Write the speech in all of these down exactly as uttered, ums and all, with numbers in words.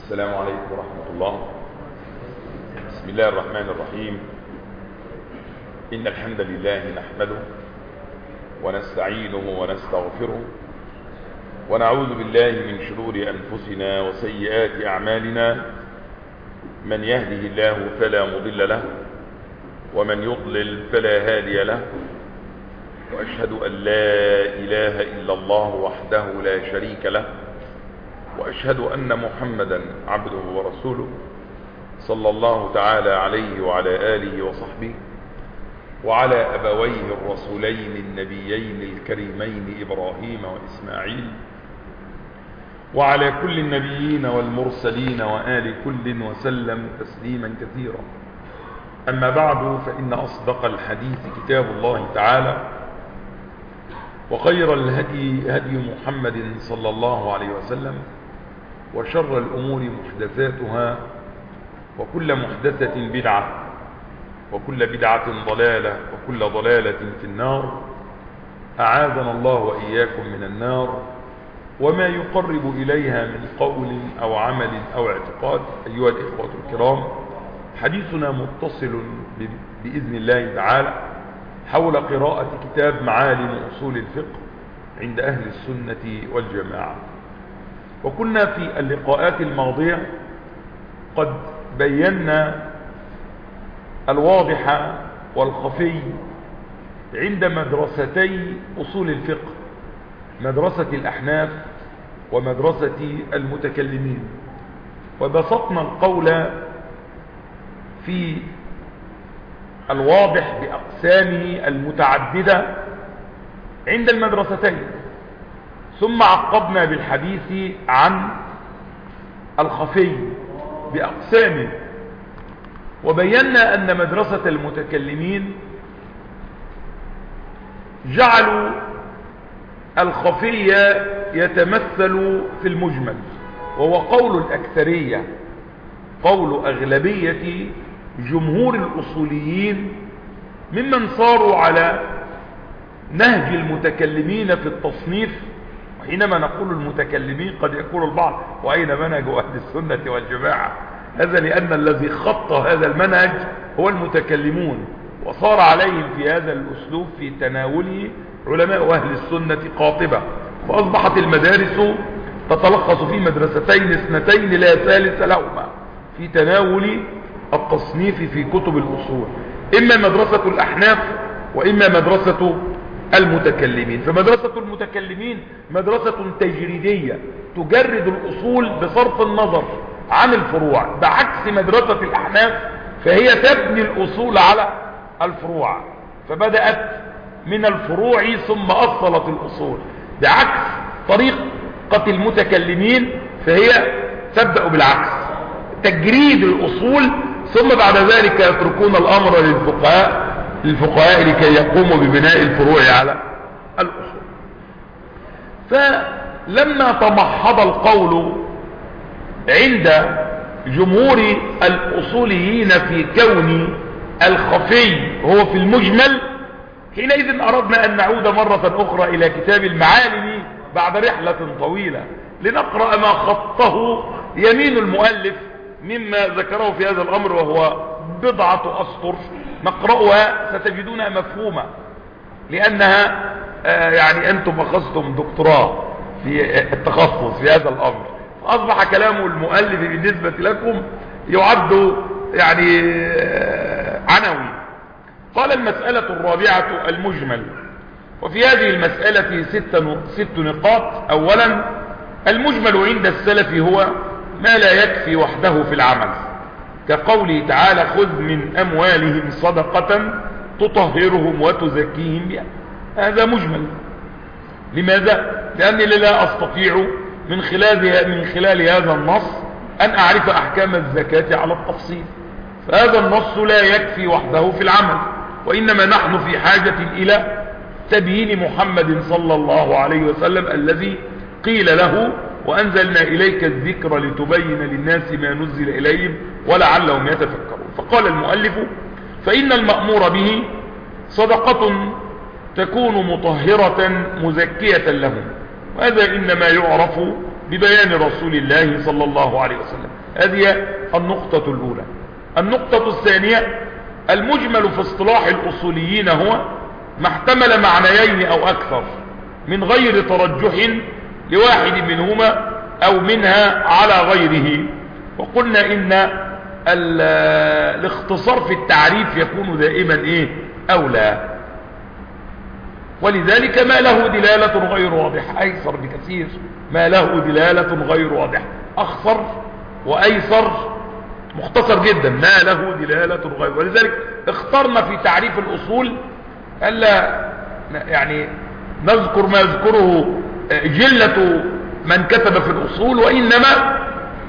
السلام عليكم ورحمة الله. بسم الله الرحمن الرحيم. إن الحمد لله نحمده ونستعينه ونستغفره ونعوذ بالله من شرور أنفسنا وسيئات أعمالنا. من يهده الله فلا مضل له ومن يضلل فلا هادي له، وأشهد أن لا إله إلا الله وحده لا شريك له، وأشهد أن محمدا عبده ورسوله صلى الله تعالى عليه وعلى آله وصحبه وعلى أبويه الرسولين النبيين الكريمين إبراهيم وإسماعيل وعلى كل النبيين والمرسلين وآل كل وسلم تسليما كثيرا. أما بعد، فإن أصدق الحديث كتاب الله تعالى، وخير الهدي هدي محمد صلى الله عليه وسلم، وشر الأمور محدثاتها، وكل محدثة بدعة، وكل بدعة ضلالة، وكل ضلالة في النار. أعاذنا الله وإياكم من النار وما يقرب إليها من قول أو عمل أو اعتقاد. أيها الإخوة الكرام، حديثنا متصل بإذن الله تعالى حول قراءة كتاب معالم أصول الفقه عند أهل السنة والجماعة. وكنا في اللقاءات الماضية قد بينا الواضح والخفي عند مدرستي أصول الفقه، مدرسة الأحناف ومدرسة المتكلمين، وبسطنا القول في الواضح بأقسامه المتعددة عند المدرستين، ثم عقبنا بالحديث عن الخفي بأقسامه، وبينا أن مدرسة المتكلمين جعلوا الخفي يتمثل في المجمل، وهو قول الأكثرية، قول أغلبية جمهور الأصوليين ممن صاروا على نهج المتكلمين في التصنيف. وحينما نقول المتكلمين قد يقول البعض وأين منهج أهل السنة والجماعة؟ هذا لأن الذي خط هذا المنهج هو المتكلمون، وصار عليهم في هذا الأسلوب في تناوله علماء أهل السنة قاطبة، فأصبحت المدارس تتلخص في مدرستين اثنتين لا ثالث لهما في تناول التصنيف في كتب الأصول، إما مدرسة الأحناف وإما مدرسة المتكلمين. فمدرسة المتكلمين مدرسة تجريدية تجرد الأصول بصرف النظر عن الفروع، بعكس مدرسة الأحناف فهي تبني الأصول على الفروع، فبدأت من الفروع ثم أصلت الأصول، بعكس طريقة المتكلمين فهي تبدأ بالعكس، تجريد الأصول، ثم بعد ذلك يتركون الأمر للفقهاء الفقهاء لكي يقوموا ببناء الفروع على الأصول. فلما تمحض القول عند جمهور الأصوليين في كون الخفي هو في المجمل، حينئذ أردنا أن نعود مرة أخرى إلى كتاب المعالم بعد رحلة طويلة لنقرأ ما خطه يمين المؤلف مما ذكره في هذا الأمر، وهو بضعة أسطر نقرأها ستجدونها مفهومة، لأنها آه يعني أنتم أخذتم دكتوراه في التخصص في هذا الأمر، فأصبح كلام المؤلف بالنسبة لكم يعد يعني آه عنوي. قال: المسألة الرابعة المجمل. وفي هذه المسألة ست ست نقاط. أولا، المجمل عند السلف هو ما لا يكفي وحده في العمل، كقوله تعالى: خذ من أموالهم صدقة تطهرهم وتزكيهم بها. هذا مجمل. لماذا؟ لأني لا أستطيع من خلال من خلال هذا النص أن أعرف أحكام الزكاة على التفصيل، فهذا النص لا يكفي وحده في العمل، وإنما نحن في حاجة إلى تبيين محمد صلى الله عليه وسلم الذي قيل له: وأنزلنا إليك الذكر لتبين للناس ما نزل إليهم ولعلهم يتفكرون. فقال المؤلف: فإن المأمور به صدقة تكون مطهرة مزكية لهم، وهذا إنما يعرف ببيان رسول الله صلى الله عليه وسلم. هذه النقطة الأولى. النقطة الثانية: المجمل في اصطلاح الأصوليين هو ما احتمل معنيين أو أكثر من غير ترجح لواحد منهما أو منها على غيره. وقلنا إن الاختصار في التعريف يكون دائما إيه؟ أولى، ولذلك ما له دلالة غير واضحة أيسر بكثير، ما له دلالة غير واضحة أخصر وأيسر مختصر جدا، ما له دلالة غير. ولذلك اخترنا في تعريف الأصول ألا يعني نذكر ما يذكره جلة من كتب في الأصول، وإنما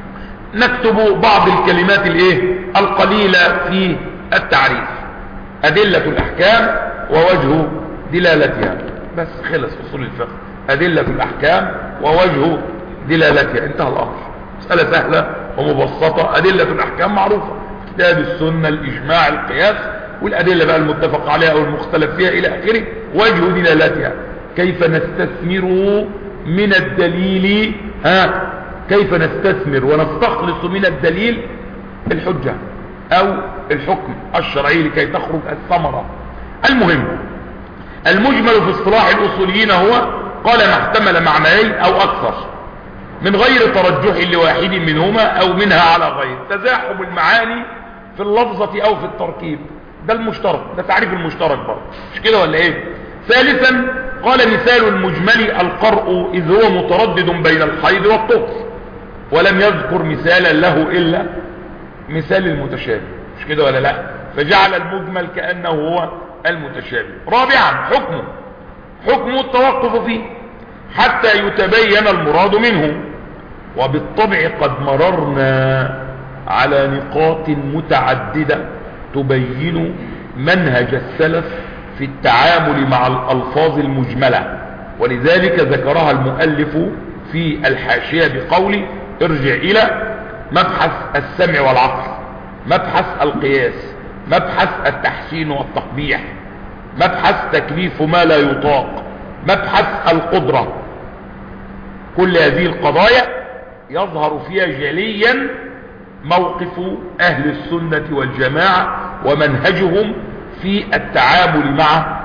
نكتب بعض الكلمات الايه القليلة في التعريف: أدلة الأحكام ووجه دلالتها. بس خلص أصول الفقه، أدلة الأحكام ووجه دلالتها، انتهى الأمر. مسألة سهلة ومبسطة. أدلة الأحكام معروفة: كتاب السنة، الإجماع، القياس، والأدلة بقى المتفق عليها أو المختلف فيها إلى آخره. وجه دلالتها: كيف نستثمر من الدليل، ها كيف نستثمر ونستخلص من الدليل الحجة أو الحكم الشرعي لكي تخرج الثمرة. المهم، المجمل في اصطلاح الأصوليين هو قال ما احتمل معنيين أو أكثر من غير ترجح لواحد منهما أو منها على غير، تزاحم المعاني في اللفظة أو في التركيب. ده المشترك، ده تعريف المشترك برضه، مش كده ولا ايه؟ ثالثا قال مثال المجمل القرء إذ هو متردد بين الحيض والطهر، ولم يذكر مثالا له إلا مثال المتشابه، مش كده ولا لا؟ فجعل المجمل كأنه هو المتشابه. رابعا حكمه حكم التوقف فيه حتى يتبين المراد منه. وبالطبع قد مررنا على نقاط متعددة تبين منهج السلف في التعامل مع الألفاظ المجملة، ولذلك ذكرها المؤلف في الحاشية بقوله: ارجع إلى مبحث السمع والعقل، مبحث القياس، مبحث التحسين والتقبيح، مبحث تكليف ما لا يطاق، مبحث القدرة. كل هذه القضايا يظهر فيها جليا موقف أهل السنة والجماعة ومنهجهم في التعامل مع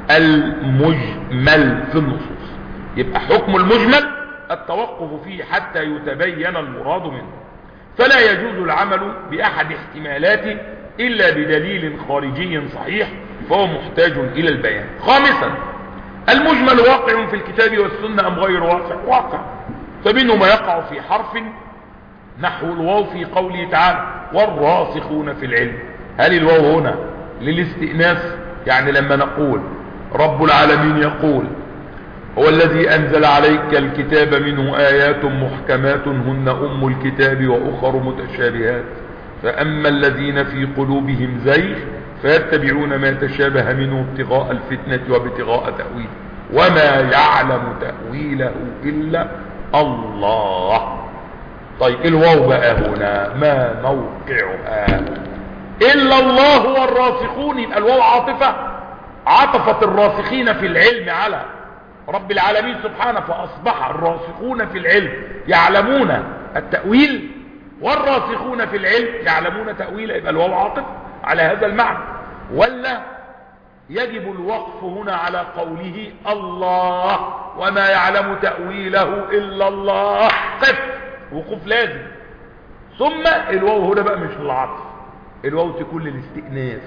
المجمل في النصوص. يبقى حكم المجمل التوقف فيه حتى يتبين المراد منه، فلا يجوز العمل بأحد احتمالاته إلا بدليل خارجي صحيح، فهو محتاج إلى البيان. خامسا المجمل واقع في الكتاب والسنة أم غير واقع؟ واقع، فمنه ما يقع في حرف نحو الواو في قوله تعالى: والراسخون في العلم. هل الواو هنا للاستئناس؟ يعني لما نقول رب العالمين يقول: هو الذي أنزل عليك الكتاب منه آيات محكمات هن أم الكتاب وأخر متشابهات فأما الذين في قلوبهم زيغ فيتبعون ما تشابه منه ابتغاء الفتنة وابتغاء تأويله وما يعلم تأويله إلا الله. طيب الواو بقى هنا ما موقعها؟ إلا الله والراسخون. يبقى الواو عاطفة، عطفت الراسخين في العلم على رب العالمين سبحانه، فأصبح الراسخون في العلم يعلمون التأويل والراسخون في العلم يعلمون تأويله. يبقى الواو عاطفة على هذا المعنى. ولا يجب الوقف هنا على قوله الله وما يعلم تأويله إلا الله، قف، وقف لازم. ثم الواو هنا بقى مش للعطف، الواو تكون للاستئناس.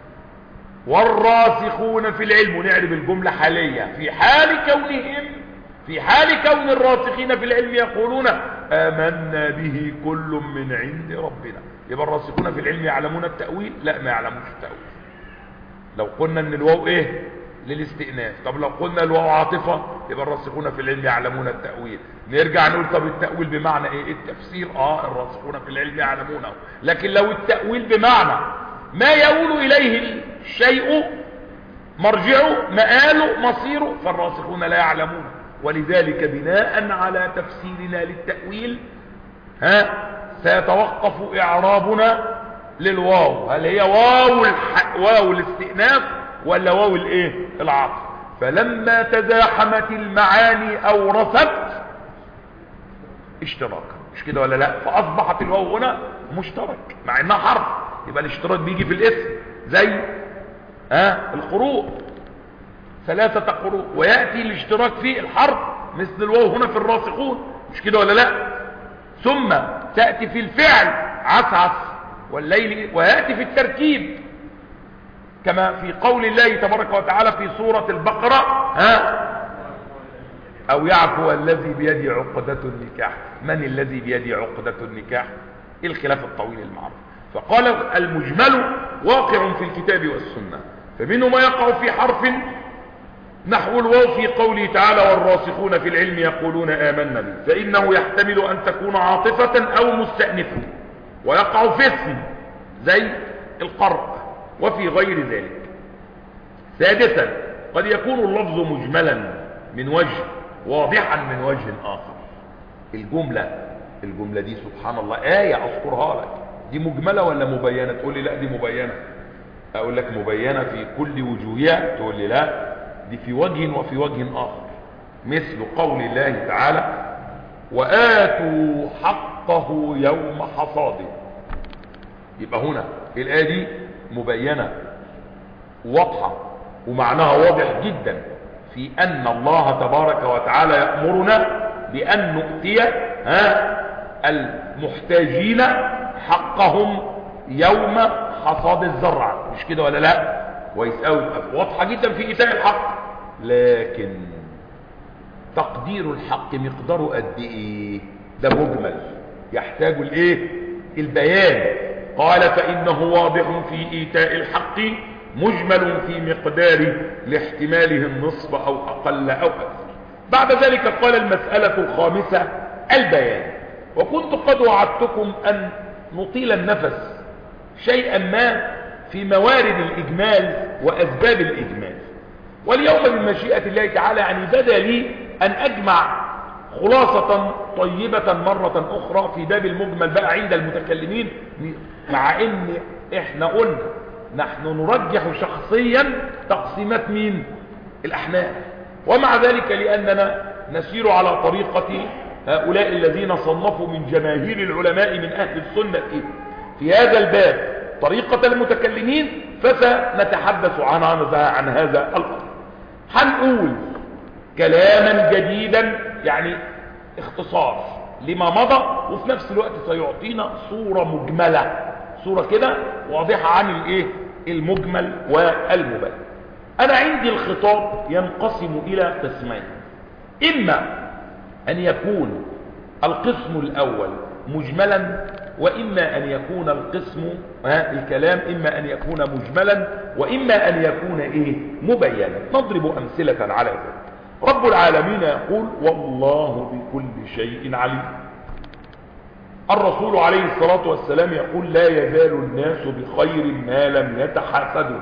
والراسخون في العلم، ونعرف الجملة حالية في حال كونهم في حال كون الراسخين في العلم يقولون آمنا به كل من عند ربنا. يبقى الراسخون في العلم يعلمون التأويل؟ لا، ما يعلموش التأويل. لو قلنا ان الواو ايه؟ للاستئناس. طب لو قلنا الواو عاطفة يبقى الراسخون في العلم يعلمون التأويل. نرجع نقول طب التأويل بمعنى ايه؟ التفسير. اه الراسخون في العلم يعلمونه. لكن لو التأويل بمعنى ما يؤول اليه الشيء، مرجعه، مآله، مصيره، فالراسخون لا يعلمون. ولذلك بناء على تفسيرنا للتأويل ها سيتوقف إعرابنا للواو، هل هي واو الح... واو الاستئناف ولا واو الايه؟ العطف. فلما تزاحمت المعاني أورثت اشتراكا. مش كده ولا لا؟ فاصبحت الواو هنا مشترك مع انها حرف، يبقى الاشتراك بيجي في الاسم زي ها آه القروء، ثلاثة قروء، ويأتي الاشتراك في الحرف مثل الواو هنا في الراسخون، مش كده ولا لا؟ ثم تأتي في الفعل عسعس والليل، ويأتي في التركيب كما في قول الله تبارك وتعالى في سورة البقرة ها أو يعفو الذي بيده عقدة النكاح. من الذي بيده عقدة النكاح؟ الخلاف الطويل المعروف. فقال المجمل واقع في الكتاب والسنة، فمنه ما يقع في حرف نحو الواو في قوله تعالى والراسخون في العلم يقولون آمنا به، فإنه يحتمل أن تكون عاطفة أو مستأنفة، ويقع في اسم زي القرء وفي غير ذلك. سادسا قد يكون اللفظ مجملا من وجه واضحا من وجه آخر. الجملة الجملة دي سبحان الله آية أذكرها لك، دي مجملة ولا مبينة؟ تقول لي لا دي مبينة. أقول لك مبينة في كل وجوهها، تقول لي لا دي في وجه وفي وجه آخر، مثل قول الله تعالى وآتوا حقه يوم حصاده. يبقى هنا الآية دي مبينة واضحة ومعناها واضح جدا في أن الله تبارك وتعالى يأمرنا بأن نؤتي ها المحتاجين حقهم يوم حصاد الزرع، مش كده ولا لا؟ ويسأل واضحة جدا في إيتاء الحق، لكن تقدير الحق مقداره قد ايه؟ ده مجمل يحتاج الايه؟ البيان. قال فإنه واضح في إيتاء الحق مجمل في مقدار لاحتماله النصف أو أقل أو أكثر. بعد ذلك قال المسألة الخامسة البيان. وكنت قد وعدتكم أن نطيل النفس شيئا ما في موارد الإجمال وأسباب الإجمال، واليوم بمشيئة الله تعالى يعني بدا لي أن أجمع خلاصة طيبة مرة أخرى في باب المجمل بقى عند المتكلمين، مع إن إحنا قلنا نحن نرجح شخصيا تقسيمات مين؟ الأحناف، ومع ذلك لأننا نسير على طريقة هؤلاء الذين صنفوا من جماهير العلماء من أهل السنة في هذا الباب طريقة المتكلمين، فسنتحدث عن عن هذا الأمر. هنقول كلاما جديدا يعني اختصار لما مضى، وفي نفس الوقت سيعطينا صورة مجملة، صورة كده واضحة عن الايه المجمل والمبين. انا عندي الخطاب ينقسم الى قسمين، اما ان يكون القسم الاول مجملا، واما ان يكون القسم ها الكلام اما ان يكون مجملا واما ان يكون ايه مبينا. نضرب امثله على ذلك. رب العالمين يقول والله بكل شيء عليم. الرسول عليه الصلاة والسلام يقول لا يزال الناس بخير ما لم يتحاسدوا.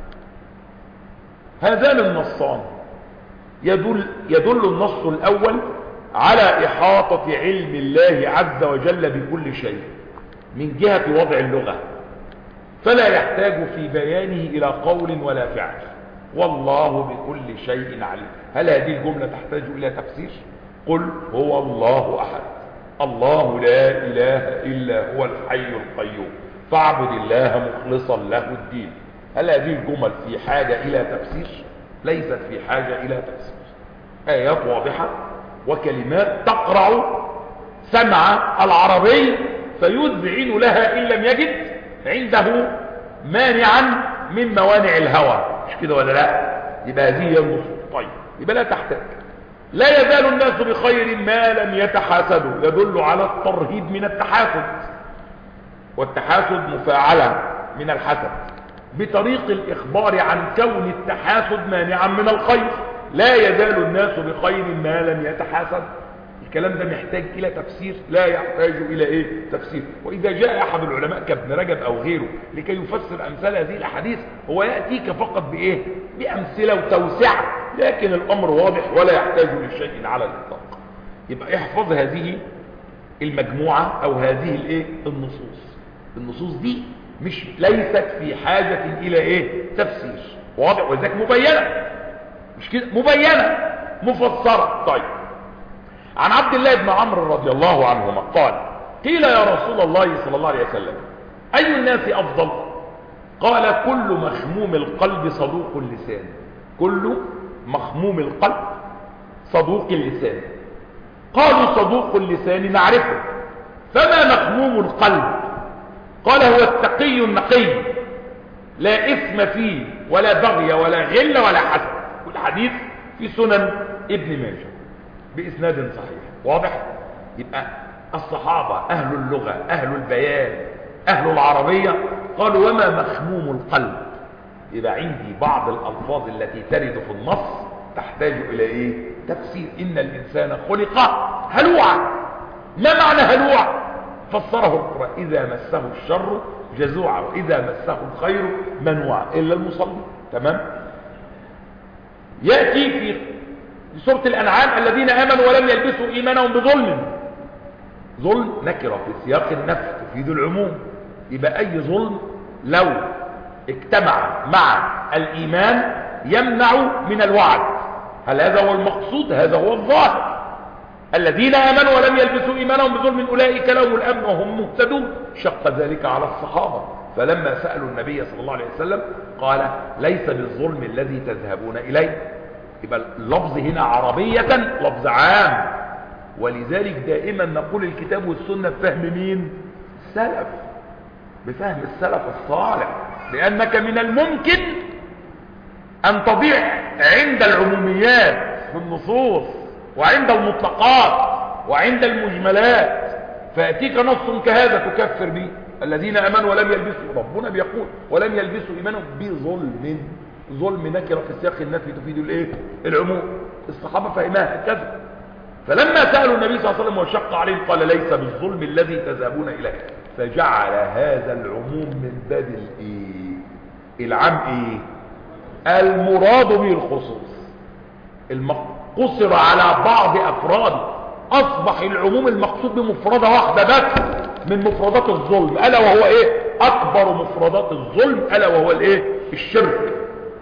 هذان النصان يدل, يدل النص الأول على إحاطة علم الله عز وجل بكل شيء من جهة وضع اللغة، فلا يحتاج في بيانه إلى قول ولا فعل. والله بكل شيء عليم. هل هذه الجملة تحتاج إلى تفسير؟ قل هو الله أحد الله لا إله إلا هو الحي القيوم فاعبد الله مخلصا له الدين. هل هذه الجمل في حاجة إلى تفسير؟ ليست في حاجة إلى تفسير. آيات واضحة وكلمات تقرع سمع العربي فيذعن لها إن لم يجد عنده مانعا من موانع الهوى، مش كده ولا لا؟ يبقى هذه هي النصوص. طيب يبقى لا تحتاج. لا يزال الناس بخير ما لم يتحاسدوا يدل على الترهيب من التحاسد، والتحاسد مفاعلة من الحسد بطريق الإخبار عن كون التحاسد مانعا من الخير. لا يزال الناس بخير ما لم يتحاسد. الكلام ده محتاج إلى تفسير؟ لا يحتاج إلى إيه تفسير. وإذا جاء أحد العلماء كابن رجب أو غيره لكي يفسر أمثال هذه الأحاديث هو يأتيك فقط بإيه؟ بأمثلة وتوسعة، لكن الأمر واضح ولا يحتاج لشيء على الإطلاق. يبقى احفظ هذه المجموعة أو هذه الإيه النصوص. النصوص دي مش ليست في حاجة إلى إيه تفسير، واضح؟ وذلك مبينة، مش كده؟ مبينة مفسرة. طيب عن عبد الله بن عمرو رضي الله عنهما قال قيل يا رسول الله صلى الله عليه وسلم أي الناس أفضل؟ قال كل مخموم القلب صدوق اللسان. كل مخموم القلب صدوق اللسان. قالوا صدوق اللسان نعرفه، فما مخموم القلب؟ قال هو التقي النقي لا إثم فيه ولا بغي ولا غل ولا حسد. والحديث في سنن ابن ماجه بإسناد صحيح. واضح؟ يبقى الصحابة أهل اللغة أهل البيان أهل العربية قالوا وما مخموم القلب؟ يبقى عندي بعض الألفاظ التي ترد في النص تحتاج إلى إيه؟ تفسير. إن الإنسان خلق هلوعا. ما معنى هلوع؟ فسره القرآن إذا مسه الشر جزوعا وإذا مسه الخير منوعا إلا المصلي. تمام؟ يأتي في سورة الأنعام الذين آمنوا ولم يلبسوا إيمانهم بظلم. ظلم نكرة في سياق النفي تفيد العموم. يبقى أي ظلم لو اجتمع مع الإيمان يمنع من الوعد. هل هذا هو المقصود؟ هذا هو الظاهر. الذين آمنوا ولم يلبسوا إيمانهم بظلم أولئك لهم الأمن وهم مهتدون. شق ذلك على الصحابة فلما سألوا النبي صلى الله عليه وسلم قال ليس بالظلم الذي تذهبون إليه. يبقى اللفظ هنا عربية لفظ عام، ولذلك دائما نقول الكتاب والسنة بفهم مين؟ السلف، بفهم السلف الصالح. لأنك من الممكن أن تضيع عند العموميات في النصوص وعند المطلقات وعند المجملات، فيأتيك نص كهذا تكفر به الذين امنوا ولم يلبسوا. ربنا بيقول ولم يلبسوا ايمانهم بظلم. ظلم نكره في سياق النفي تفيد الايه؟ العموم. الصحابه فهمها هكذا. فلما سالوا النبي صلى الله عليه وسلم وشق عليهم قال ليس بالظلم الذي تذهبون اليه. فجعل هذا العموم من باب الايه؟ العام ايه؟ المراد به الخصوص. المقصر على بعض افراد اصبح العموم المقصود بمفردة واحدة بس من مفردات الظلم، الا وهو ايه؟ اكبر مفردات الظلم الا وهو الايه؟ الشرك.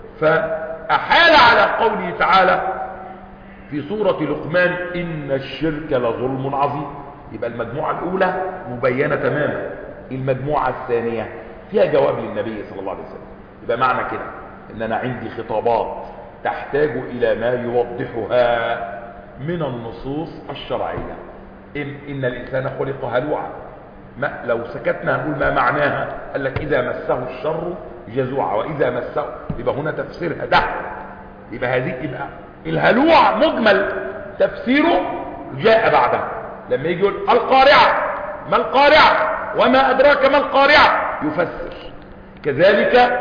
فاحال على قوله تعالى في سورة لقمان ان الشرك لظلم عظيم. يبقى المجموعة الاولى مبينة تماما، المجموعة الثانية فيها جواب للنبي صلى الله عليه وسلم. يبقى معنى كده ان انا عندي خطابات تحتاج الى ما يوضحها من النصوص الشرعية. إن, إن الإنسان خلق هلوعا، ما لو سكتنا هنقول ما معناها؟ قال لك إذا مسه الشر جزوعا وإذا مسه، يبقى هنا تفسيرها ده. يبقى هذه يبقى الهلوع مجمل تفسيره جاء بعدها لما يجي يقول القارعة. ما القارعة؟ وما أدراك ما القارعة؟ يفسر. كذلك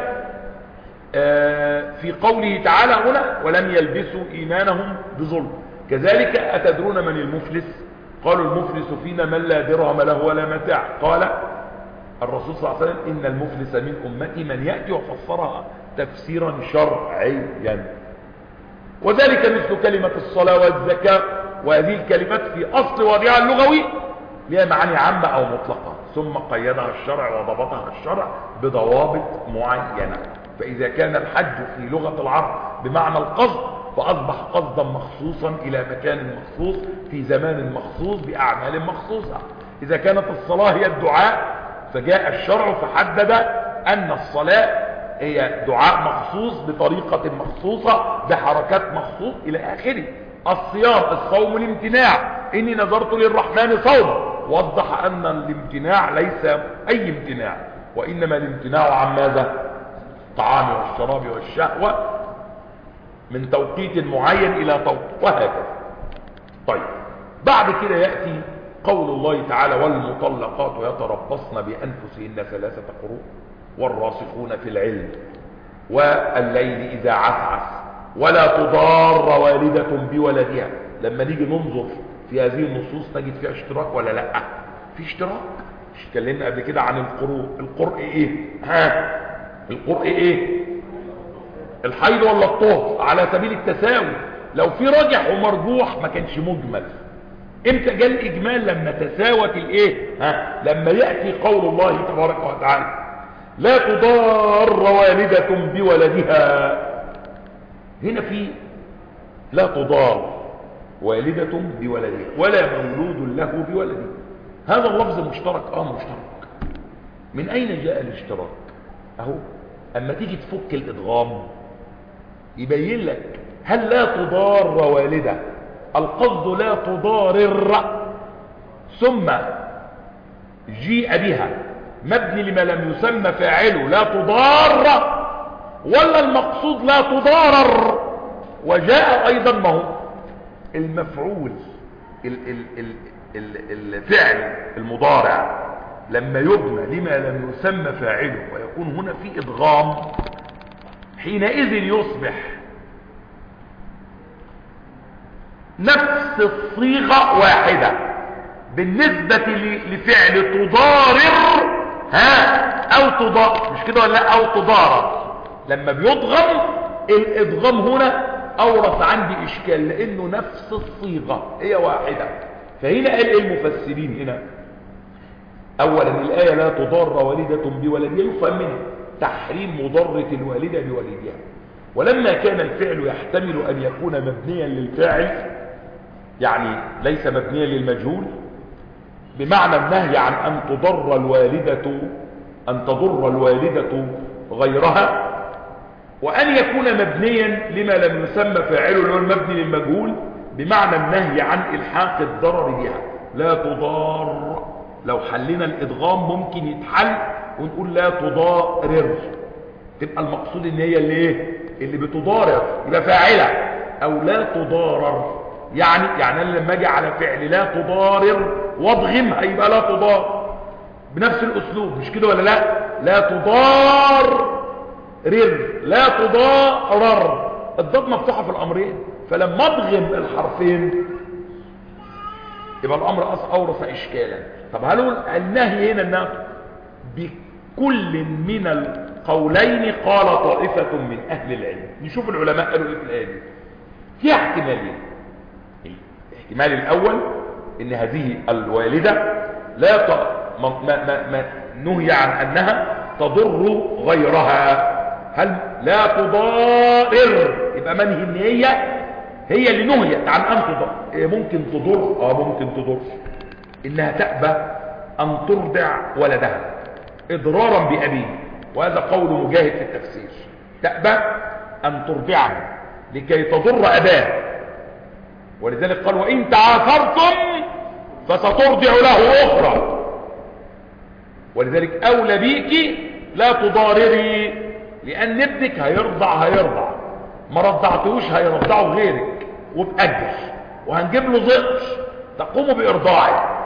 في قوله تعالى هنا ولم يلبسوا إيمانهم بظلم. كذلك أتدرون من المفلس؟ قالوا المفلس فينا من لا درهم له ولا متاع. قال الرسول صلى الله عليه وسلم إن المفلس من أمتي من يأتي وفسرها تفسيرا شرعيا. وذلك مثل كلمة الصلاة والزكاة، وهذه الكلمات في أصل وضعها اللغوي لها معاني عامة أو مطلقة، ثم قيدها الشرع وضبطها الشرع بضوابط معينة. فإذا كان الحج في لغة العرب بمعنى القصد فأصبح قصدا مخصوصا إلى مكان مخصوص في زمان مخصوص بأعمال مخصوصة. إذا كانت الصلاة هي الدعاء فجاء الشرع فحدد أن الصلاة هي دعاء مخصوص بطريقة مخصوصة بحركات مخصوص إلى آخره. الصيام الصوم الامتناع، إني نذرت للرحمن صوم، وضح أن الامتناع ليس أي امتناع، وإنما الامتناع عن ماذا؟ الطعام والشراب والشهوة من توقيت معين إلى توقيت وهكذا. طيب بعد كده يأتي قول الله تعالى والمطلقات يتربصن بأنفسهن ثلاثة قروء والراسخون في العلم والليل إذا عسعس ولا تضار والدة بولدها. لما نيجي ننظر في هذه النصوص نجد فيها اشتراك ولا لا؟ في اشتراك. اتكلمنا قبل كده عن القروء. القرء ايه؟ ها القرء ايه؟ الحيض ولا الطهر على سبيل التساوي. لو في راجح ومرجوح ما كانش مجمل. امتى جاء الاجمال؟ لما تساوت الايه؟ ها لما ياتي قول الله تبارك وتعالى لا تضار والدة بولدها. هنا في لا تضار والدة بولدها ولا مولود له بولده. هذا اللفظ مشترك اه مشترك. من اين جاء الاشتراك؟ اهو اما تيجي تفك الادغام يبين لك هل لا تضار والدة، القصد لا تضارر، ثم جيء بها مبني لما لم يسمى فاعله لا تضار، ولا المقصود لا تضارر وجاء ايضا ما هو المفعول ال ال ال ال الفعل المضارع لما يبنى لما لم يسمى فاعله ويكون هنا في ادغام حينئذ يصبح نفس الصيغة واحدة بالنسبة لفعل تضارر ها او تضار، مش كده ولا لا، او تضارر. لما بيضغم الادغام هنا اورث عندي اشكال لانه نفس الصيغة هي واحدة. فهنا قال ايه المفسرين هنا؟ اولا الايه لا تضار والدة بولدها يفهم منها تحريم مضرة الوالدة بولدها، ولما كان الفعل يحتمل ان يكون مبنيا للفاعل يعني ليس مبنيا للمجهول، بمعنى النهي عن ان تضر الوالدة ان تضر الوالدة غيرها، وان يكون مبنيا لما لم يسمى فاعله اللي هو المبني للمجهول بمعنى النهي عن الحاق الضرر بها. لا تضار لو حلنا الادغام ممكن يتحل ونقول لا تضارر، تبقى المقصود ان هي اللي ايه اللي بتضارر يبقى فاعله، او لا تضارر يعني يعني انا لما اجي على فعل لا تضارر واضغم هيبقى لا تضار بنفس الاسلوب، مش كده ولا لا؟ لا تضار رر لا تضارر، الضاد مفتوحه في الامرين، فلما اضغم الحرفين يبقى الامر اورث اشكالا. طب هل النهي هنا النهي بكل من القولين؟ قال طائفه من اهل العلم. نشوف العلماء قالوا ايه في الايه دي. في احتمالين. الاحتمال الاول ان هذه الوالده لا ت... ما... ما... ما نهي عن انها تضر غيرها، هل لا تضارر يبقى منهي ان هي هي اللي نهيت عن ان تضر. إيه ممكن تضر اه ممكن تضر انها تأبى ان ترضع ولدها اضرارا بأبيه، وهذا قول مجاهد في التفسير، تأبى ان ترضعه لكي تضر اباه، ولذلك قال وان تعاثرتم فسترضع له اخرى، ولذلك اولى بيك لا تضارري لان ابنك هيرضع هيرضع ما رضعتهوش هيرضعه غيرك وبأجر وهنجيب له ضئر تقوم بإرضاعه.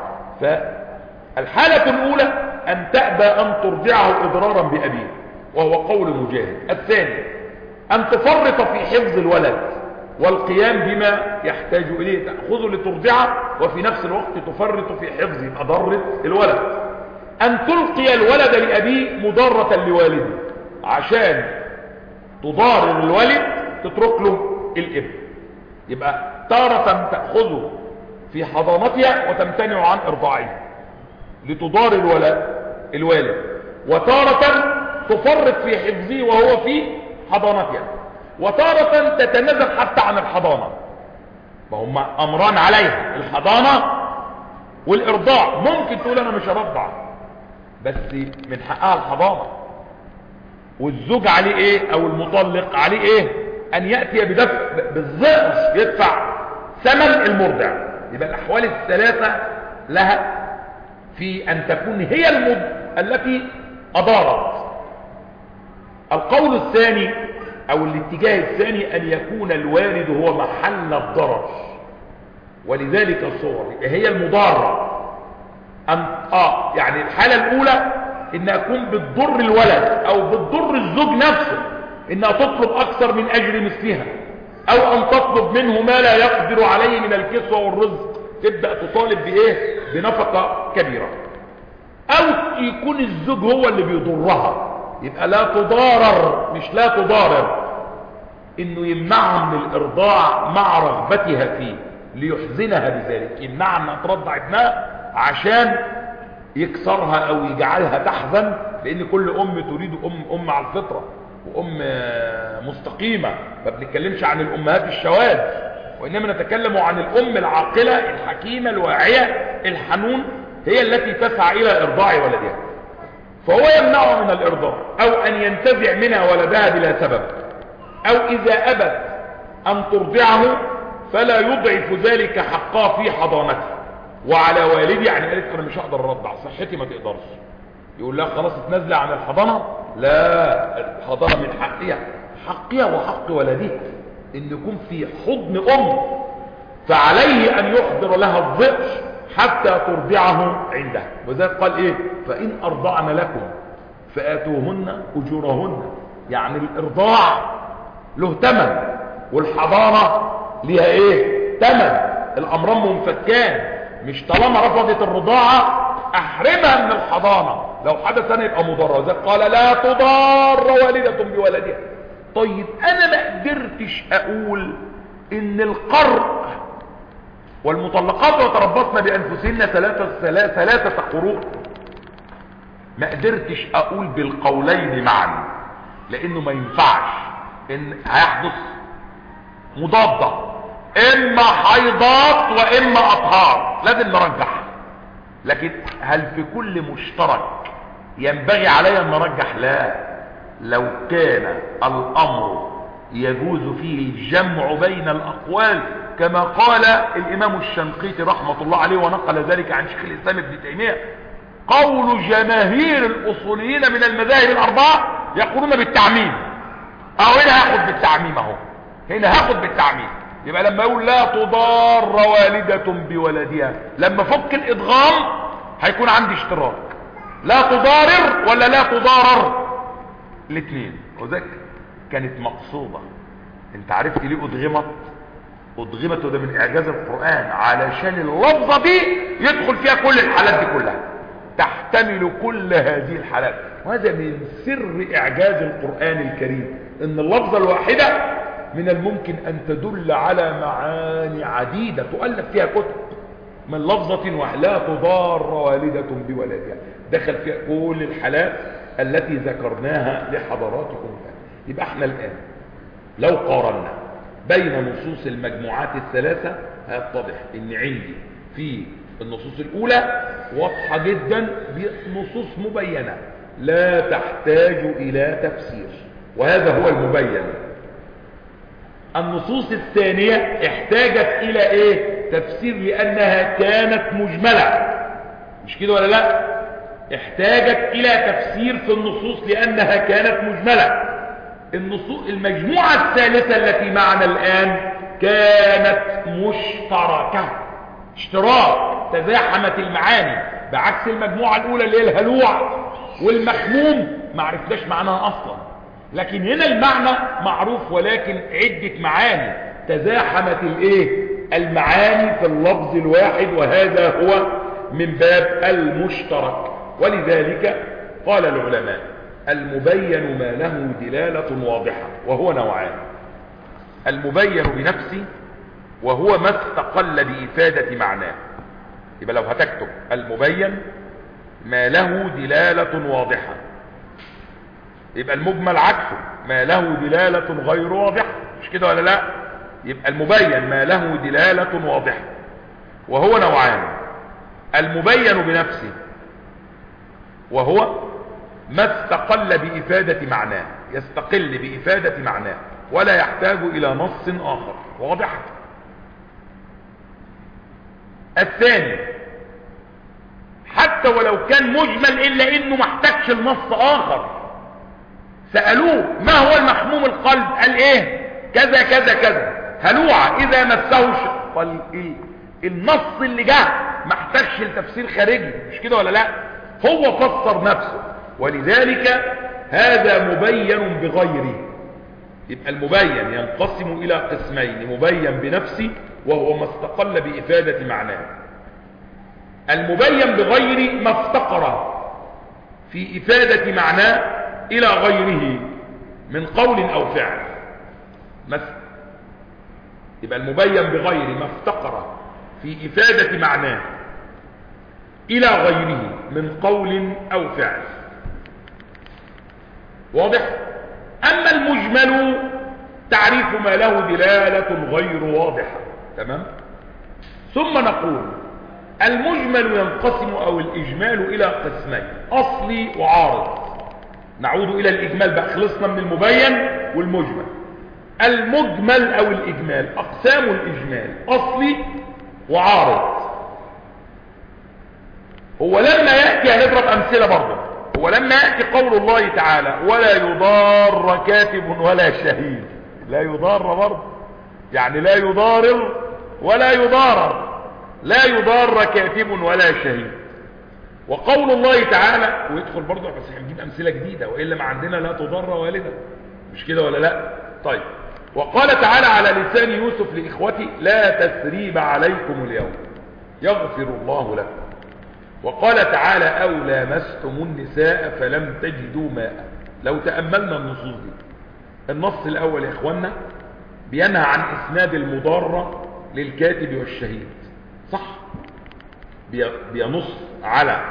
فالحالة الأولى أن تأبى أن ترضعه إضرارا بأبيه وهو قول مجاهد. الثاني أن تفرط في حفظ الولد والقيام بما يحتاج إليه، تأخذه لترضعه وفي نفس الوقت تفرط في حفظه يبقى ضرت الولد. أن تلقي الولد لأبيه مضرة لوالده عشان تضارر الولد تترك له الابن، يبقى تارة تأخذه في حضانتها وتمتنع عن إرضاعه لتضارر الولد الوالد، وتارة تفرط في حفظه وهو في حضانتها، وتارة تتنازل حتى عن الحضانة. فهم أمران عليها، الحضانة والإرضاع. ممكن تقول أنا مش هرضع بس من حقها الحضانة، والزوج عليه ايه او المطلق عليه ايه ان يأتي بدفع بالظهر يدفع ثمن المرضع. يبقى الاحوال الثلاثة لها في ان تكون هي المد... التي اضارت. القول الثاني او الاتجاه الثاني ان يكون الوالد هو محل الضرر، ولذلك الصور هي المضارة. أن... اه يعني الحالة الاولى ان اكون بتضر الولد او بتضر الزوج نفسه انها تطلب اكثر من اجر مثلها، او ان تطلب منه ما لا يقدر عليه من الكسوة والرزق، تبدأ تطالب بايه بنفقة كبيرة، او يكون الزوج هو اللي بيضرها، يبقى لا تضارر مش لا تضارر، انه يمنعها من الارضاع مع رغبتها فيه ليحزنها بذلك، يمنعها انها ترضع ابنها عشان يكسرها او يجعلها تحزن، لان كل ام تريد ام ام على الفطره وام مستقيمه، ما بنتكلمش عن الامهات الشواذ وإنما نتكلم عن الأم العاقلة الحكيمة الواعية الحنون، هي التي تسعى إلى إرضاع ولدها. فهو يمنعه من الإرضاع أو أن ينتزع منها ولدها بلا سبب، أو إذا أبت أن ترضعه فلا يضعف ذلك حقها في حضانته. وعلى والدي، يعني قالت أنا مش هقدر أرضع، صحتي ما تقدرش، يقول لها خلاص اتنازل عن الحضانة؟ لا، الحضانة من حقها، حقها وحق ولدها ان يكون في حضن ام، فعليه ان يحضر لها الضئر حتى ترضعه عندها. وذلك قال ايه؟ فان ارضعن لكم فاتوهن اجورهن. يعني الارضاع له ثمن، والحضانة لها ايه؟ ثمن. الامران منفكان، مش طالما رفضت الرضاعة احرمها من الحضانة، لو حدث انا يبقى مضر. وذلك قال لا تضار والدة بولدها. طيب انا ما قدرتش اقول ان القرء والمطلقات وتربصن بانفسهن ثلاثة ثلاثة قروء، ما قدرتش اقول بالقولين معا، لانه ما ينفعش، ان هيحدث مضادة، اما حيضات واما اطهار، لازم نرجح. لكن هل في كل مشترك ينبغي علي ان نرجح؟ لا. لو كان الامر يجوز فيه الجمع بين الاقوال كما قال الامام الشنقيطي رحمة الله عليه، ونقل ذلك عن شيخ الاسلام ابن تيمية، قول جماهير الاصوليين من المذاهب الاربعة يقولون بالتعميم. اهو هنا هاخد بالتعميم، اهو هنا هاخد بالتعميم. يبقى لما يقول لا تضار والدة بولدها، لما فك الادغام هيكون عندي اشتراك، لا تضارر ولا لا تضارر، الاثنين. وذلك كانت مقصودة. انت عرفت ليه ادغمت؟ ادغمت، وده من اعجاز القرآن، علشان اللفظة دي يدخل فيها كل الحالات دي كلها، تحتمل كل هذه الحالات. وهذا من سر اعجاز القرآن الكريم، ان اللفظة الواحدة من الممكن ان تدل على معاني عديدة تؤلف فيها كتب من لفظة واحدة. لا تضار والدة بولدها، دخل فيها كل الحالات التي ذكرناها لحضراتكم. يبقى احنا الان لو قارنا بين نصوص المجموعات الثلاثة هيتضح ان عندي في النصوص الاولى واضحة جدا بنصوص مبينة لا تحتاج الى تفسير، وهذا هو المبين. النصوص الثانية احتاجت الى ايه؟ تفسير، لانها كانت مجملة، مش كده ولا لا؟ احتاجت الى تفسير في النصوص لانها كانت مجملة. النصوص المجموعة الثالثة التي معنا الان كانت مشتركة، اشتراك، تزاحمت المعاني، بعكس المجموعة الاولى اللي هي الهلوع والمخموم ما عرفناش معناها اصلا. لكن هنا المعنى معروف، ولكن عدة معاني تزاحمت الايه؟ المعاني في اللفظ الواحد، وهذا هو من باب المشترك. ولذلك قال العلماء المبين ما له دلالة واضحة، وهو نوعان: المبين بنفسه، وهو ما استقل بإفادة معناه. يبقى لو هتكتب المبين ما له دلالة واضحة، يبقى المجمل عكسه ما له دلالة غير واضحة، مش كده ولا لا؟ يبقى المبين ما له دلالة واضحة، وهو نوعان: المبين بنفسه، وهو ما استقل بإفادة معناه، يستقل بإفادة معناه ولا يحتاج إلى نص آخر. واضح؟ الثاني حتى ولو كان مجمل إلا إنه ما احتاجش النص آخر. سألوه ما هو المحموم القلب؟ قال إيه؟ كذا كذا كذا. هلوعة إذا مسه ش... قال إيه؟ النص اللي جه ما احتاجش لتفسير خارجي، مش كده ولا لا؟ هو فسر نفسه. ولذلك هذا مبين بغيره. يبقى المبين ينقسم إلى قسمين: مبين بنفسه، وهو ما استقل بإفادة معناه. المبين بغير ما افتقر في إفادة معناه إلى غيره من قول أو فعل. يبقى المبين بغير ما افتقر في إفادة معناه إلى غيره من قول أو فعل. واضح؟ أما المجمل تعريف ما له دلالة غير واضحة، تمام. ثم نقول المجمل ينقسم او الاجمال الى قسمين، اصلي وعارض. نعود الى الاجمال بقى، خلصنا من المبين والمجمل. المجمل او الاجمال، اقسام الاجمال اصلي وعارض. هو لما يأتي، هنضرب امثلة برضه، هو لما يأتي قول الله تعالى ولا يضار كاتب ولا شهيد، لا يضار برضه، يعني لا يضارر ولا يضارر، لا يضار كاتب ولا شهيد. وقول الله تعالى، ويدخل برضه بس هنجيب امثله جديده والا ما عندنا لا تضر والده، مش كده ولا لا؟ طيب. وقال تعالى على لسان يوسف لاخوته لا تثريب عليكم اليوم يغفر الله لكم. وقال تعالى او لامستم النساء فلم تجدوا ماء. لو تاملنا النصوص دي، النص الاول يا اخوانا بينهى عن اسناد المضاره للكاتب والشهيد، صح؟ بينص على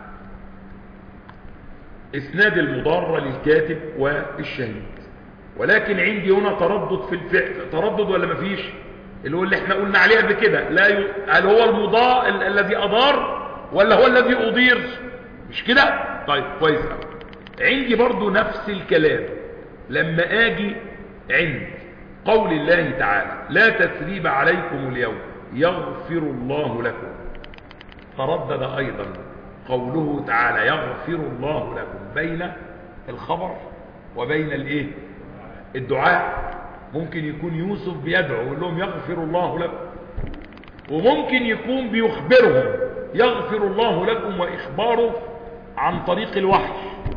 اسناد المضارة للكاتب والشهيد، ولكن عندي هنا تردد في الفعل. تردد ولا مفيش؟ اللي هو اللي احنا قلنا عليه قبل كده، لا ي... هل هو المضاء ال... الذي اضار ولا هو الذي اضير؟ مش كده؟ طيب كويس قوي. عندي برضو نفس الكلام لما اجي عند قول الله تعالى لا تثريب عليكم اليوم يغفر الله لكم، تردد ايضا قوله تعالى يغفر الله لكم بين الخبر وبين الايه؟ الدعاء. ممكن يكون يوسف بيدعو يقول لهم يغفر الله لكم، وممكن يكون بيخبرهم يغفر الله لكم واخباره عن طريق الوحي،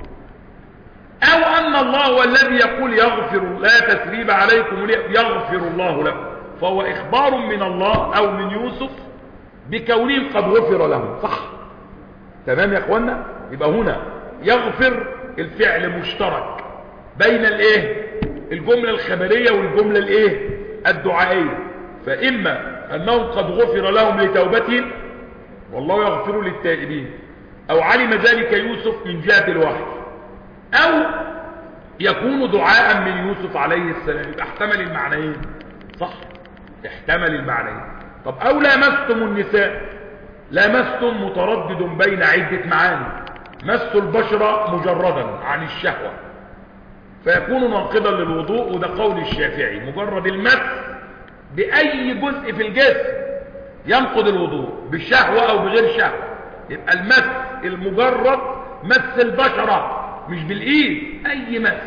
او ان الله هو الذي يقول يغفر لا تثريب عليكم يغفر الله لكم، فهو اخبار من الله او من يوسف بكونه قد غفر لهم، صح؟ تمام يا اخوانا. يبقى هنا يغفر الفعل مشترك بين الايه؟ الجمله الخبريه والجمله الايه؟ الدعائيه. فاما انهم قد غفر لهم لتوبتهم والله يغفر للتائبين، او علم ذلك يوسف من جهه الوحي، او يكون دعاء من يوسف عليه السلام. يبقى احتمل المعنيين، صح؟ احتمل المعنيين. طب او لامستم النساء، لامستم متردد بين عدة معاني. مس البشرة مجردا عن الشهوة فيكون ناقضا للوضوء، وده قول الشافعي، مجرد المس بأي جزء في الجسم ينقض الوضوء بشهوة أو بغير شهوة. يبقى المس المجرد مس البشرة مش بالإيد، أي مس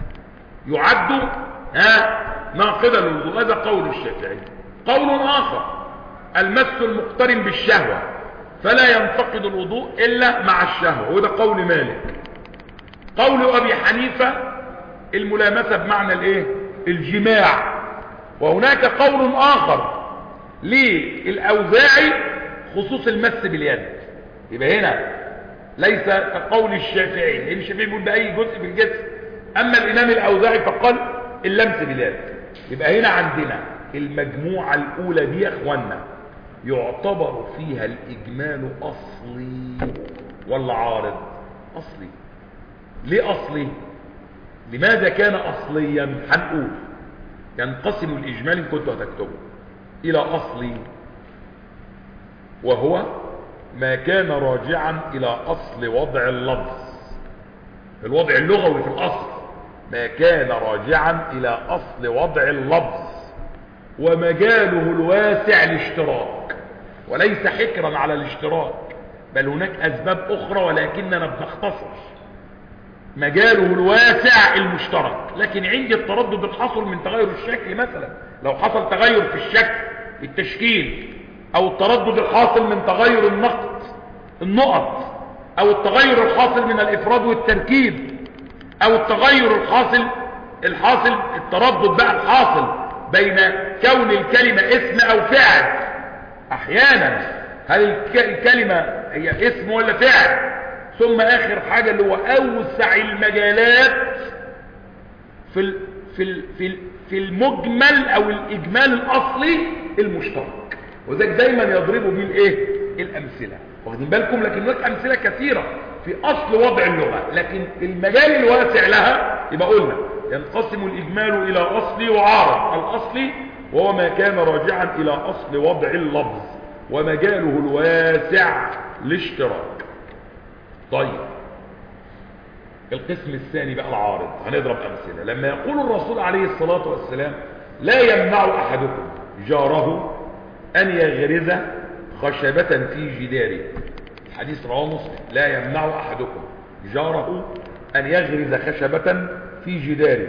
يعد ها ناقضا للوضوء، هذا قول الشافعي. قول آخر المس المقترن بالشهوة فلا ينتقض الوضوء إلا مع الشهوة، وده قول مالك. قول أبي حنيفة الملامسة بمعنى الايه؟ الجماع. وهناك قول آخر للأوزاعي خصوص المس باليد. يبقى هنا ليس كقول الشافعي، لأن الشافعي بيقول بأي جزء في الجسم، أما الإمام الأوزاعي فقال اللمس باليد. يبقى هنا عندنا المجموعة الأولى دي يا أخوانا يعتبر فيها الإجمال أصلي ولا عارض؟ أصلي. ليه أصلي؟ لماذا كان أصليا؟ هنقول ينقسم الإجمال إن كنتوا هتكتبوا إلى أصلي، وهو ما كان راجعا إلى أصل وضع اللفظ، الوضع اللغوي في الأصل، ما كان راجعا إلى أصل وضع اللفظ ومجاله الواسع الاشتراك، وليس حكرا على الاشتراك، بل هناك أسباب أخرى ولكننا بنختصر. مجاله الواسع المشترك، لكن عندي التردد الحاصل من تغير الشكل، مثلا لو حصل تغير في الشكل في التشكيل، أو التردد الحاصل من تغير النقط النقط، أو التغير الحاصل من الإفراد والتركيب، أو التغير الحاصل الحاصل التردد بقى الحاصل بين كون الكلمة اسم أو فعل. أحيانا هل الكلمة هي اسم ولا فعل؟ ثم آخر حاجة اللي هو أوسع المجالات في ال في ال في ال في المجمل أو الإجمال الأصلي المشترك، وذلك دايما يضربوا بيه الإيه؟ الأمثلة. واخدين بالكم؟ لكن هناك أمثلة كثيرة في أصل وضع اللغة، لكن المجال الواسع لها يبقى قلنا ينقسم الإجمال إلى أصلي وعارض. الأصلي وهو ما كان راجعا إلى أصل وضع اللفظ ومجاله الواسع لاشتراك. طيب القسم الثاني بقى العارض، هنضرب أمثلة. لما يقول الرسول عليه الصلاة والسلام لا يمنع أحدكم جاره أن يغرز خشبة في جداره، الحديث رواه مسلم، لا يمنع أحدكم جاره أن يغرز خشبة في جداره.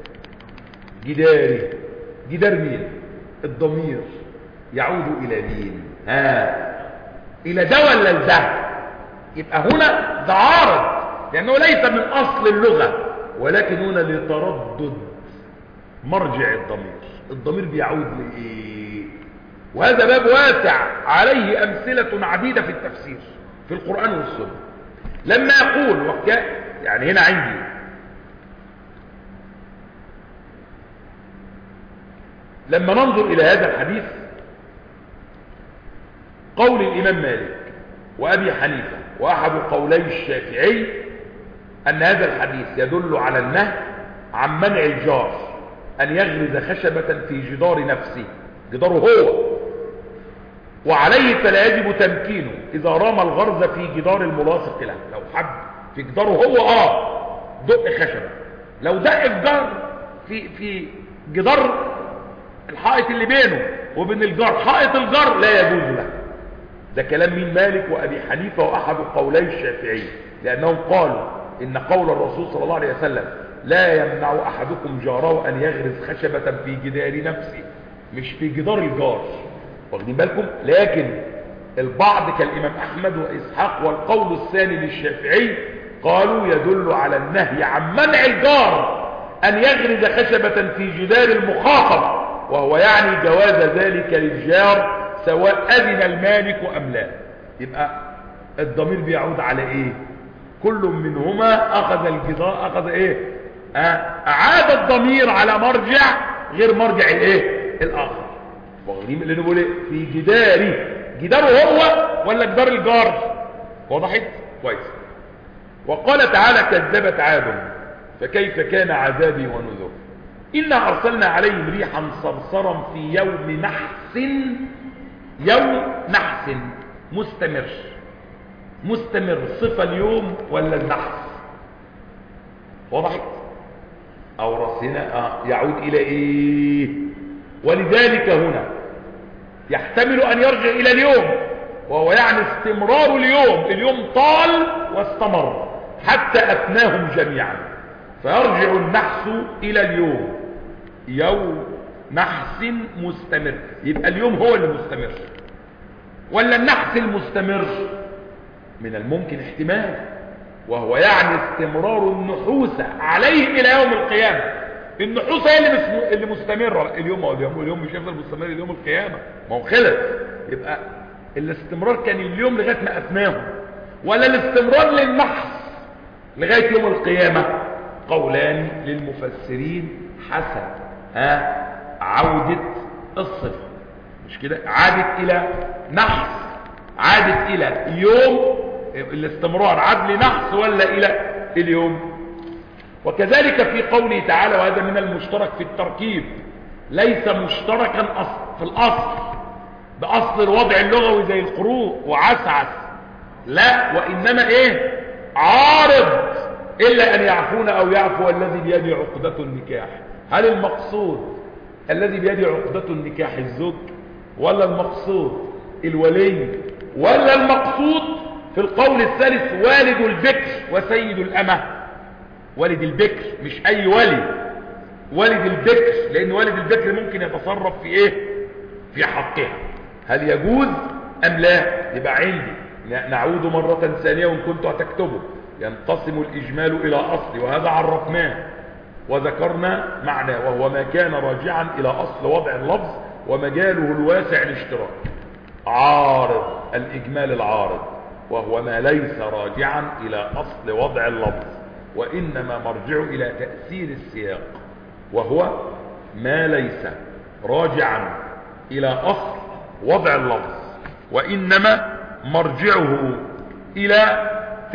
جداره جدار مين؟ الضمير يعود إلى مين؟ ها، إلى ده ولا لده؟ يبقى هنا ده عارض لأنه ليس من أصل اللغة، ولكن هنا لتردد مرجع الضمير. الضمير بيعود لإيه؟ وهذا باب واسع عليه أمثلة عديدة في التفسير في القرآن والسنة. لما يقول وكا يعني هنا عندي لما ننظر إلى هذا الحديث، قول الإمام مالك وأبي حنيفة وأحد قولي الشافعي أن هذا الحديث يدل على النهي عن منع الجار أن يغرز خشبة في جدار نفسه، جداره هو، وعليه فلا يجب تمكينه إذا رام الغرز في جدار الملاصق له. لو حب في جداره هو آه دق خشبة، لو دق جدار في في جدار الحائط اللي بينه وبين الجار، حائط الجار، لا يجوز له. ده كلام مين؟ مالك وأبي حنيفة وأحد قولي الشافعي، لأنهم قالوا إن قول الرسول صلى الله عليه وسلم لا يمنع أحدكم جاره أن يغرز خشبة في جدار نفسه، مش في جدار الجار، واخدين بالكم؟ لكن البعض كالإمام أحمد وإسحاق والقول الثاني للشافعي قالوا يدل على النهي عن منع الجار أن يغرز خشبة في جدار المخاطب، وهو يعني جواز ذلك للجار سواء أذن المالك أم لا. يبقى الضمير بيعود على إيه؟ كل منهما أخذ الجدار، أخذ إيه؟ أعاد الضمير على مرجع غير مرجع الإيه؟ الآخر. واخدين اللي نقول إيه؟ في جداري، جداره هو ولا جدار الجار؟ وضحت؟ كويس. وقال تعالى كذبت عاد فكيف كان عذابي ونذر إنا أرسلنا عليهم ريحا صرصرا في يوم نحس، يوم نحس مستمر، مستمر صفة اليوم ولا النحس؟ وضحت؟ أو رأسنا آه يعود إلى إيه؟ ولذلك هنا يحتمل أن يرجع إلى اليوم، وهو يعني استمرار اليوم، اليوم طال واستمر حتى أفناهم جميعا، فيرجع النحس إلى اليوم، يوم نحس مستمر. يبقى اليوم هو اللي مستمر ولا النحس المستمر؟ من الممكن احتمال، وهو يعني استمرار النحوسة عليه إلى يوم القيامة. النحوسة هي اللي, اللي مستمرة، اليوم هو اليوم، اليوم مش هيفضل مستمر اليوم القيامة، ما هو خلص. يبقى الاستمرار كان اليوم لغاية ما أفناهم، ولا الاستمرار للنحس لغاية يوم القيامة؟ قولان للمفسرين حسب ها عودة الصفة، مش كده؟ عادت إلى نحس، عادت إلى يوم، الاستمرار عاد لنحس ولا إلى اليوم؟ وكذلك في قوله تعالى وهذا من المشترك في التركيب، ليس مشتركا أصل في الأصل بأصل الوضع اللغوي زي القروء وعسعس، لا، وإنما إيه؟ عارض، إلا أن يعفون أو يعفو الذي بيده عقدة النكاح. هل المقصود الذي بيده عقدة النكاح الزوج، ولا المقصود الولي، ولا المقصود في القول الثالث والد البكر وسيد الأمة؟ والد البكر مش أي ولي، والد البكر، لأن والد البكر ممكن يتصرف في إيه؟ في حقها. هل يجوز أم لا؟ يبقى عندي نعود مرة ثانية وإن كنت هتكتبه، ينقسم الإجمال إلى أصل، وهذا عرفناه وذكرنا معنى، وهو ما كان راجعا إلى أصل وضع اللفظ ومجاله الواسع الاشتراك. عارض الإجمال العارض، وهو ما ليس راجعا إلى أصل وضع اللفظ وإنما مرجع إلى تأثير السياق، وهو ما ليس راجعا إلى أصل وضع اللفظ وإنما مرجعه إلى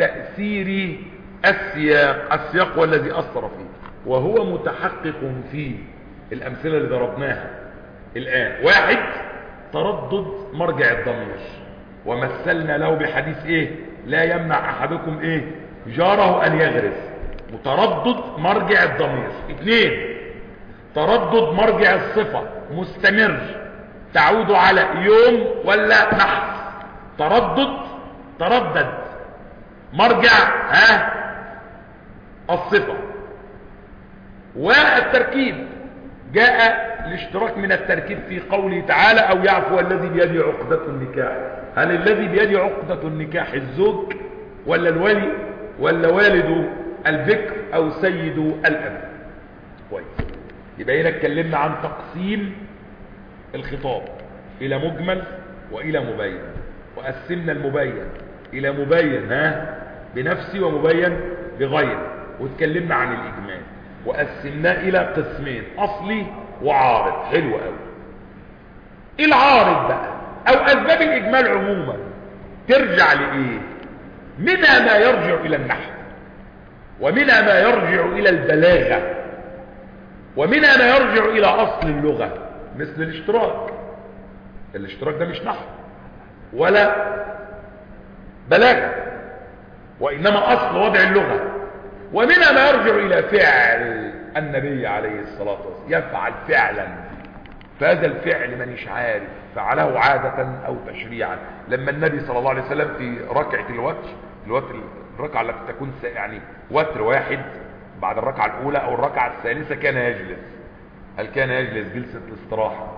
تأثير السياق، السياق والذي أثر فيه، وهو متحقق فيه. الأمثلة اللي ضربناها الآن واحد تردد مرجع الضمير، ومثلنا له بحديث ايه؟ لا يمنع احدكم ايه؟ جاره ان يغرس، متردد مرجع الضمير. اثنين تردد مرجع الصفة مستمر تعود على يوم ولا نحس، تردد تردد مرجع ها الصفة. والتركيب جاء الاشتراك من التركيب في قوله تعالى او يعفو الذي بيده عقدة النكاح. هل الذي بيده عقدة النكاح الزوج ولا الولي ولا والد البكر او سيد الاب؟ كويس. يبقى هنا اتكلمنا عن تقسيم الخطاب الى مجمل والى مبين، وقسمنا المبين الى مبين ها بنفسي ومبين بغيره، واتكلمنا عن الاجمال وقسمناه الى قسمين اصلي وعارض. حلو قوي. العارض بقى او اسباب الاجمال عموما ترجع لايه؟ منها ما يرجع الى النحو، ومنها ما يرجع الى البلاغه، ومنها ما يرجع الى اصل اللغه مثل الاشتراك. الاشتراك ده مش نحو ولا بلاغه، وانما اصل وضع اللغه. ومنها ما يرجع الى فعل النبي عليه الصلاه والسلام، يفعل فعلا، فهذا الفعل مانيش عارف فعله عاده او تشريعا. لما النبي صلى الله عليه وسلم في ركعه الوتر، الوتر الركعه التي تكون يعني وتر واحد بعد الركعه الاولى او الركعه الثالثه كان يجلس. هل كان يجلس جلسه الاستراحه؟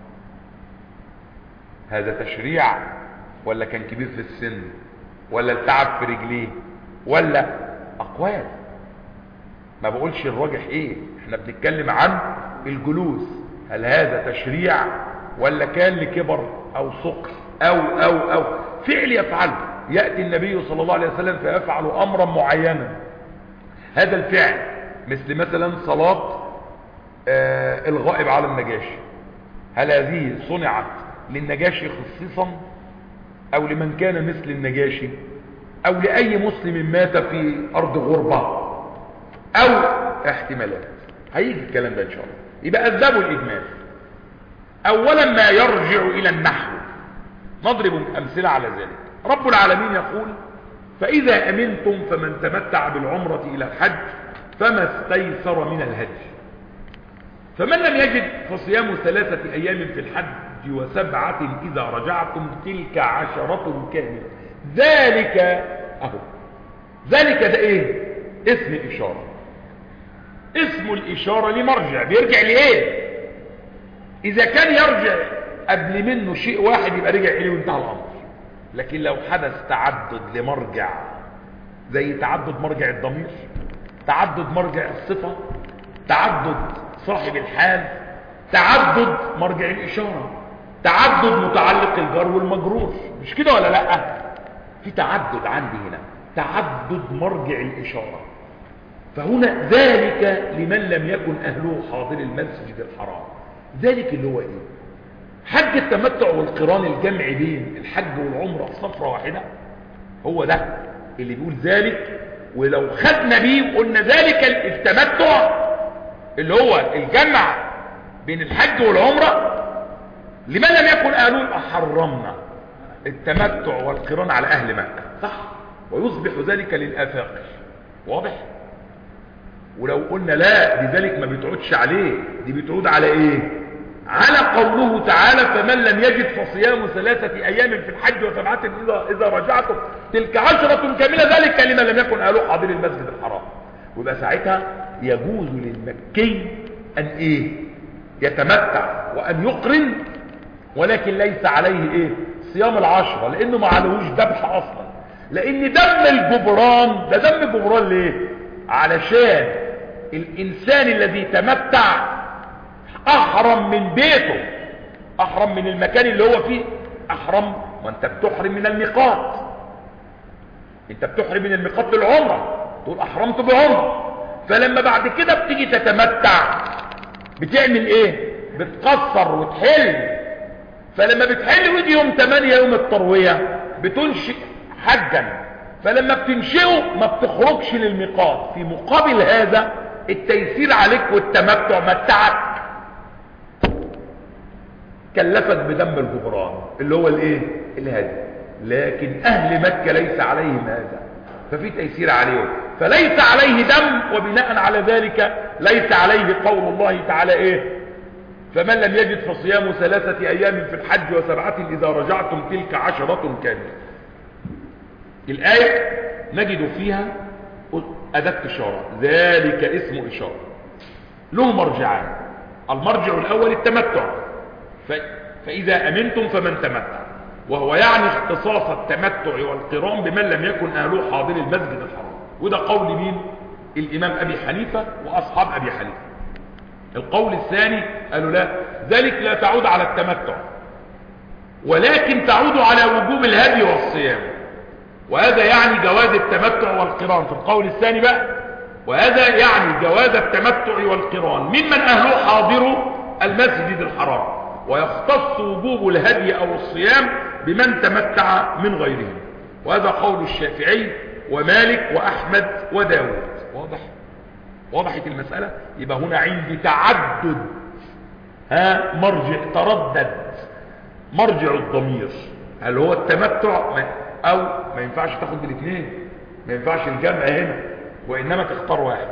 هذا تشريع ولا كان كبير في السن ولا التعب في رجليه ولا اقوال؟ ما بقولش الراجح ايه، احنا بنتكلم عن الجلوس. هل هذا تشريع ولا كان لكبر او سقر او او او فعل يفعله؟ يأتي النبي صلى الله عليه وسلم فيفعل امرا معينا، هذا الفعل مثل مثلا صلاة آه الغائب على النجاشي، هل هذه صنعت للنجاشي خصيصا او لمن كان مثل النجاشي او لأي مسلم مات في ارض غربة او احتمالات؟ هيجي الكلام ده ان شاء الله. يبقى اسباب الاجمال اولا ما يرجع الى النحو. نضرب امثله على ذلك. رب العالمين يقول فاذا امنتم فمن تمتع بالعمره الى الحج فما استيسر من الهدي، فمن لم يجد فصيام ثلاثه ايام في الحج وسبعه اذا رجعتم تلك عشره كامله. ذلك اهو ذلك ده ايه؟ اسم اشاره. اسم الاشاره لمرجع، بيرجع لايه؟ اذا كان يرجع قبل منه شيء واحد يبقى رجع اليه وانتهى الامر. لكن لو حدث تعدد لمرجع زي تعدد مرجع الضمير، تعدد مرجع الصفه، تعدد صاحب الحال، تعدد مرجع الاشاره، تعدد متعلق الجار والمجرور، مش كده ولا لا؟ في تعدد عندي هنا، تعدد مرجع الاشاره. فهنا ذلك لمن لم يكن اهله حاضر المسجد الحرام. ذلك اللي هو ايه؟ حج التمتع والقران، الجمع بين الحج والعمره في صفره واحده، هو ده اللي بيقول ذلك. ولو خدنا بيه وقلنا ذلك التمتع اللي هو الجمع بين الحج والعمره لمن لم يكن اهله، حرمنا التمتع والقران على اهل مكه، صح؟ ويصبح ذلك للافاق. واضح؟ ولو قلنا لا دي ذلك ما بتعودش عليه، دي بتعود على ايه؟ على قوله تعالى فمن لم يجد فصيام ثلاثة ايام في الحج وسبعة اذا اذا رجعتم تلك عشرة كاملة، ذلك لمن لم يكن اهله حاضر المسجد الحرام. ويبقى ساعتها يجوز للمكي ان ايه؟ يتمتع وان يقرن، ولكن ليس عليه ايه؟ صيام العشرة، لانه ما عليهوش ذبح اصلا. لان دم الجبران ده دم جبران ليه؟ علشان الانسان الذي تمتع احرم من بيته، احرم من المكان اللي هو فيه، احرم. وانت بتحرم من الميقات، انت بتحرم من الميقات للعمره، تقول احرمت بعمره. فلما بعد كده بتيجي تتمتع بتعمل ايه؟ بتقصر وتحل. فلما بتحل ويجي يوم ثمانية يوم الترويه بتنشئ حجا، فلما بتنشئه ما بتخرجش للميقات. في مقابل هذا التيسير عليك والتمتع متعك. كلفت بدم الجبران اللي هو الايه الهدي، لكن اهل مكة ليس عليهم هذا، ففي تيسير عليهم، فليس عليه دم، وبناء على ذلك ليس عليه قول الله تعالى ايه فمن لم يجد فصيام ثلاثة ايام في الحج وسبعة اذا رجعتم تلك عشرة كاملة. الآية نجد فيها أداة إشارة، ذلك اسم إشارة له مرجعان، المرجع الأول التمتع، فإذا أمنتم فمن تمتع، وهو يعني اختصاص التمتع والقران بمن لم يكن أهله حاضر المسجد الحرام، وده قول مين؟ الإمام أبي حنيفة وأصحاب أبي حنيفة. القول الثاني قالوا لا، ذلك لا تعود على التمتع ولكن تعود على وجوب الهدي والصيام، وهذا يعني جواز التمتع والقران في القول الثاني بقى، وهذا يعني جواز التمتع والقران ممن أهله حاضر المسجد الحرام، ويختص وجوب الهدي أو الصيام بمن تمتع من غيرهم، وهذا قول الشافعي ومالك وأحمد وداود. واضح؟ وضحت المسألة؟ يبقى هنا عندي تعدد ها مرجع تردد مرجع الضمير، هل هو التمتع أو ما ينفعش تاخد بالاثنين، ما ينفعش الجمع هنا، وإنما تختار واحد،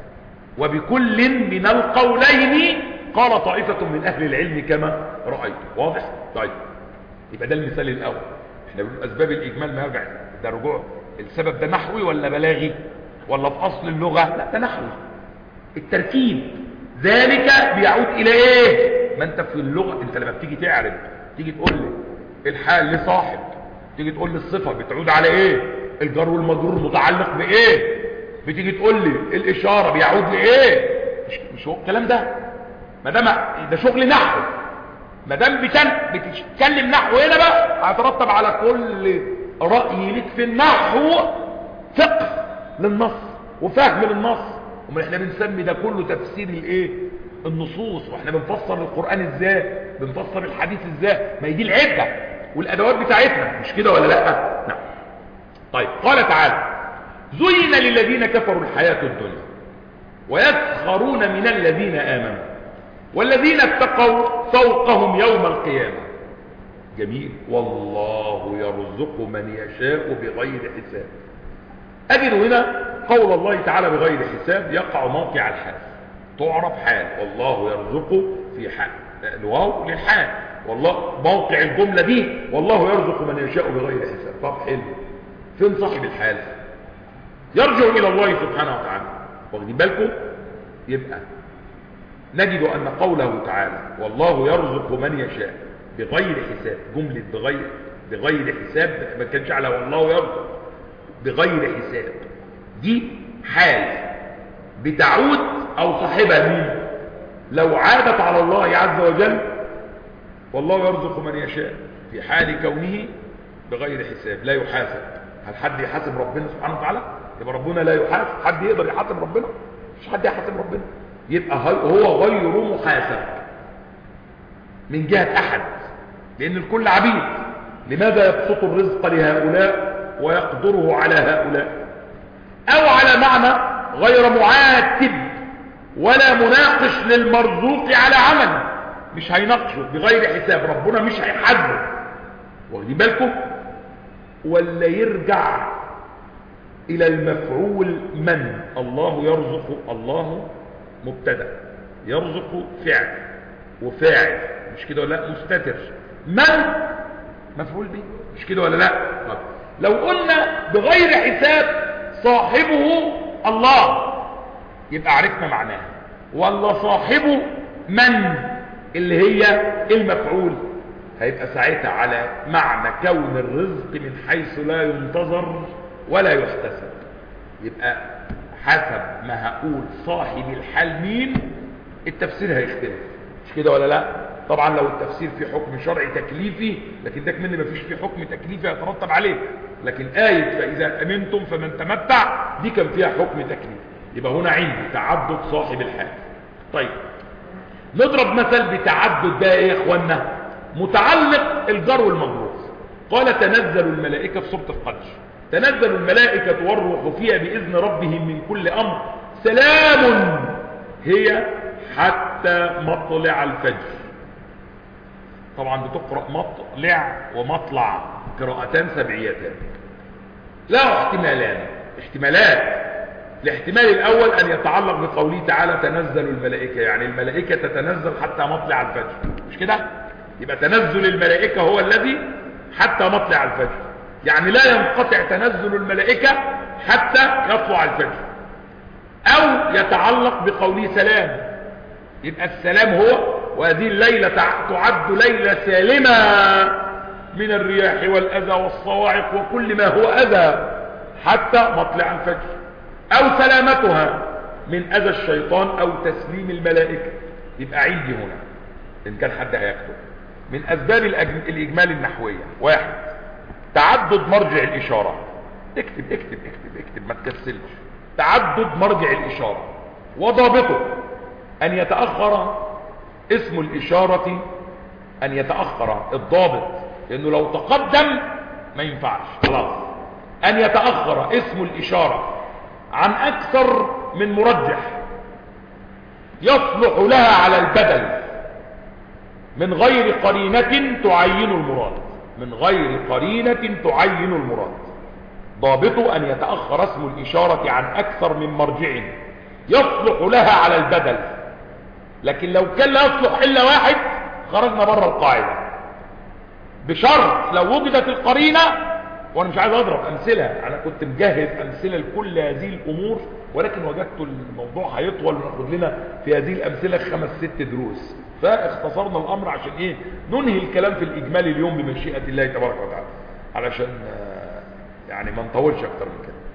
وبكل من القولين قال طائفة من أهل العلم كما رأيت. واضح؟ طيب يبقى ده المثال الأول. احنا بنقول أسباب الإجمال ما يرجع ده رجوع السبب ده نحوي ولا بلاغي ولا في أصل اللغة؟ لا ده نحوي، التركيب ذلك بيعود إلى إيه؟ ما أنت في اللغة أنت لما بتيجي تعرف تيجي تقول لي الحال لصاحب، تيجي تقول لي الصفة بتعود على إيه؟ الجر والمجرور متعلق بإيه؟ بتيجي تقول لي الإشارة بيعود لإيه؟ مش, مش هو الكلام ده، ما دام ده شغل نحو، ما دام بتتكلم نحو هنا بقى هيترتب على كل رأي لك في النحو فقه للنص وفهم للنص. وما احنا بنسمي ده كله تفسير الايه النصوص، واحنا بنفسر القرآن ازاي، بنفسر الحديث ازاي، ما هي دي العدة والادوات بتاعتنا، مش كده ولا لا؟ نعم. طيب قال تعالى زين للذين كفروا الحياة الدنيا ويسخرون من الذين آمنوا والذين اتقوا فوقهم يوم القيامة. جميل. والله يرزق من يشاء بغير حساب. أجد هنا قول الله تعالى بغير حساب يقع موقع الحال، تعرف حال، والله يرزق في حال الواو للحال، والله موقع الجملة دي والله يرزق من يشاء بغير حساب. طب حلو، فين صاحب الحال؟ يرجع إلى الله سبحانه وتعالى. واخدين بالكم؟ يبقى نجد أن قوله تعالى والله يرزق من يشاء بغير حساب، جملة بغير بغير حساب ما كانش على والله يرزق بغير حساب، دي حال بتعود أو صاحبها مين؟ لو عادت على الله عز وجل والله يرزق من يشاء في حال كونه بغير حساب لا يحاسب. هل حد يحاسب ربنا سبحانه وتعالى؟ يبقى ربنا لا يحاسب، حد يقدر يحاسب ربنا؟ مش حد يحاسب ربنا، يبقى هو غير محاسب من جهة أحد، لأن الكل عبيد. لماذا يبسط الرزق لهؤلاء ويقدره على هؤلاء؟ أو على معنى غير معاتب ولا مناقش للمرزوق على عمل، مش هيناقشه بغير حساب، ربنا مش هيحاسبه. واخدين بالكم؟ ولا يرجع إلى المفعول من؟ الله يرزق، الله مبتدأ، يرزق فعل وفاعل، مش كده ولا لا؟ مستتر، من مفعول به، مش كده ولا لا؟ طب لو قلنا بغير حساب صاحبه الله يبقى عرفنا معناه، ولا صاحبه من اللي هي المفعول، هيبقى ساعتها على معنى كون الرزق من حيث لا ينتظر ولا يحتسب. يبقى حسب ما هقول صاحب الحال مين التفسير هيختلف، مش كده ولا لا؟ طبعا لو التفسير في حكم شرعي تكليفي، لكن ده كمان ما فيش في حكم تكليفي يترتب عليه، لكن آية فإذا أمنتم فمن تمتع دي كان فيها حكم تكليفي. يبقى هنا عندي تعدد صاحب الحال. طيب نضرب مثل بتعدد ده ايه يا اخوانا؟ متعلق الجر والمجرور. قال تنزل الملائكة في سورة القدر، تنزل الملائكة والروح فيها بإذن ربهم من كل أمر سلام هي حتى مطلع الفجر. طبعا بتقرأ مطلع ومطلع، قراءتان سبعيتان، لا احتمالان احتمالات. الاحتمال الاول ان يتعلق بقوله تعالى تنزل الملائكة، يعني الملائكة تتنزل حتى مطلع الفجر، مش كده؟ يبقى تنزل الملائكة هو الذي حتى مطلع الفجر، يعني لا ينقطع تنزل الملائكة حتى يطلع الفجر. او يتعلق بقوله سلام، يبقى السلام هو وهذه الليلة تعد ليلة سالمة من الرياح والأذى والصواعق وكل ما هو أذى حتى مطلع الفجر، أو سلامتها من أذى الشيطان أو تسليم الملائكة. يبقى عندي هنا إن كان حد هيكتب من أسباب الإجمال النحوية: واحد، تعدد مرجع الإشارة. اكتب اكتب اكتب اكتب ما تكسلش. تعدد مرجع الإشارة، وضابطه أن يتأخر اسم الإشارة، أن يتأخر الضابط، لأنه لو تقدم ما ينفعش خلاص. أن يتأخر اسم الإشارة عن أكثر من مرجح يصلح لها على البدل من غير قرينة تعين المراد، من غير قرينة تعين المراد. ضابطه أن يتأخر اسم الإشارة عن أكثر من مرجع يصلح لها على البدل، لكن لو كان لا يصلح إلا واحد خرجنا بره القاعدة، بشرط لو وجدت القرينة. وانا مش عايز اضرب امثله، انا كنت مجهز امثله لكل هذه الامور، ولكن وجدت الموضوع هيطول وناخد لنا في هذه الامثله خمس ست دروس، فاختصرنا الامر عشان ايه ننهي الكلام في الاجمال اليوم بمشيئه الله تبارك وتعالى، علشان يعني ما نطولش اكتر من كده.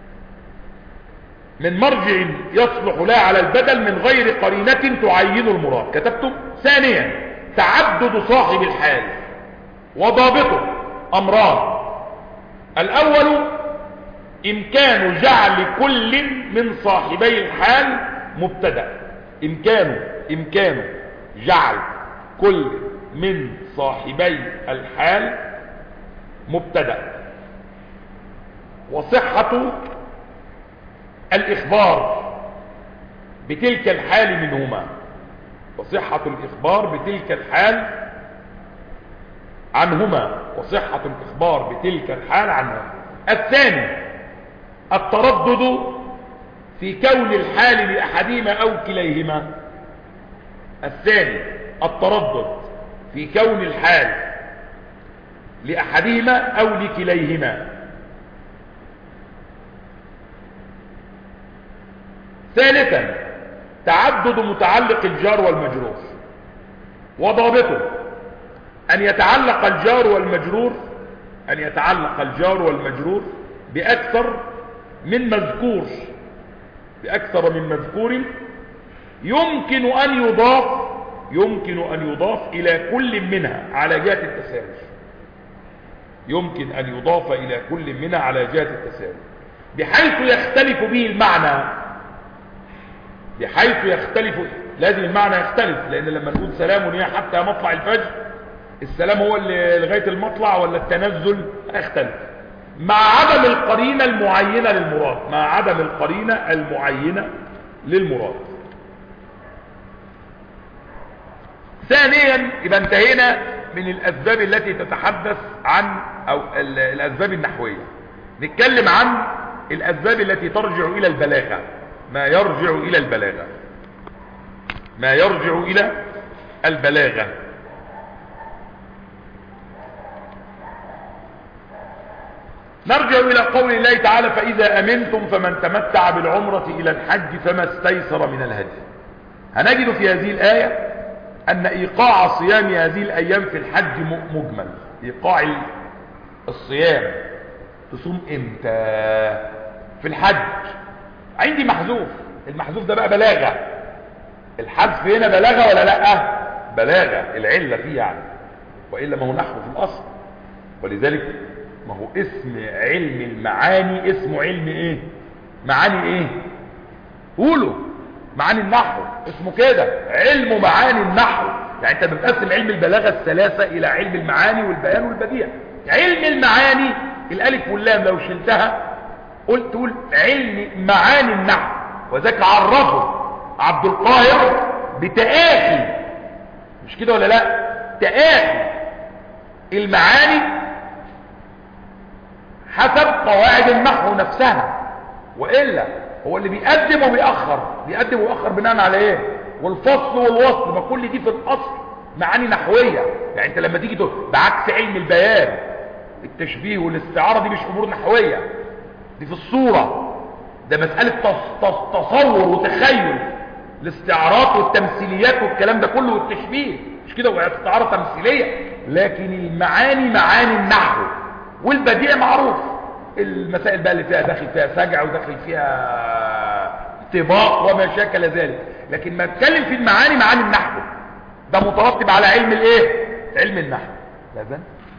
من مرجع يصلح لها على البدل من غير قرينه تعين المراد. كتبتم. ثانيا، تعدد صاحب الحال، وضابطه امران: الأول إمكان جعل كل من صاحبي الحال مبتدأ، إمكان إمكان جعل كل من صاحبي الحال مبتدأ، وصحة الإخبار بتلك الحال منهما، وصحة الإخبار بتلك الحال عنهما، وصحة الإخبار بتلك الحال عنهما. الثاني، التردد في كون الحال لأحدهما أو كليهما. الثاني، التردد في كون الحال لأحدهما أو لكليهما. ثالثا، تعدد متعلق الجار والمجرور، وضابطه أن يتعلق الجار والمجرور أن يتعلق الجار والمجرور بأكثر من مذكور بأكثر من مذكور يمكن أن يضاف يمكن أن يضاف إلى كل منها على جهة التساوي يمكن أن يضاف إلى كل منها على جهة التساوي بحيث يختلف به المعنى بحيث يختلف لازم المعنى يختلف، لأن لما نقول سلام يا حتى مطلع الفجر، السلام هو اللي لغاية المطلع ولا التنزل؟ يختلف مع عدم القرينة المعينة للمراد مع عدم القرينة المعينة للمراد. ثانيا، يبقى انتهينا من الأسباب التي تتحدث عن أو الأسباب النحوية. نتكلم عن الأسباب التي ترجع إلى البلاغة، ما يرجع إلى البلاغة ما يرجع إلى البلاغة. نرجع إلى قول الله تعالى: فإذا أمنتم فمن تمتع بالعمرة إلى الحج فما استيسر من الهدي. هنجد في هذه الآية أن إيقاع صيام هذه الأيام في الحج مجمل. إيقاع الصيام تصوم إمتى في الحج؟ عندي محذوف، المحذوف ده بقى بلاغة. الحذف هنا بلاغة ولا لا؟ بلاغة، العلة فيه يعني، وإلا ما هو نحو في الأصل. ولذلك ما هو اسم علم المعاني اسمه علم ايه؟ معاني ايه؟ قولوا معاني النحو اسمه كده، علم معاني النحو. يعني انت بتقسم علم البلاغة الثلاثة الى علم المعاني والبيان والبديع. علم المعاني الالف واللام لو شلتها قلت تقول علم معاني النحو، وذاك عرفه عبد القاهر بتآخي، مش كده ولا لا؟ تآتي المعاني حسب قواعد النحو نفسها، وإلا هو اللي بيقدم وبيأخر، بيقدم وبيأخر بناء على ايه؟ والفصل والوصل، ما كل دي في الأصل معاني نحوية. يعني انت لما تيجي تقول بعكس علم البيان، التشبيه والاستعارة دي مش امور نحوية، دي في الصورة، ده مسألة تص- تص- تصور وتخيل. الاستعارات والتمثيليات والكلام ده كله والتشبيه مش كده، واستعارة تمثيلية. لكن المعاني معاني النحو والبديع معروف، المسائل بقى اللي فيها داخل فيها سجع وداخل فيها طباق وما شاكل ذلك. لكن ما اتكلم في المعاني معاني النحو، ده مترتب على علم الايه؟ علم النحو. لازم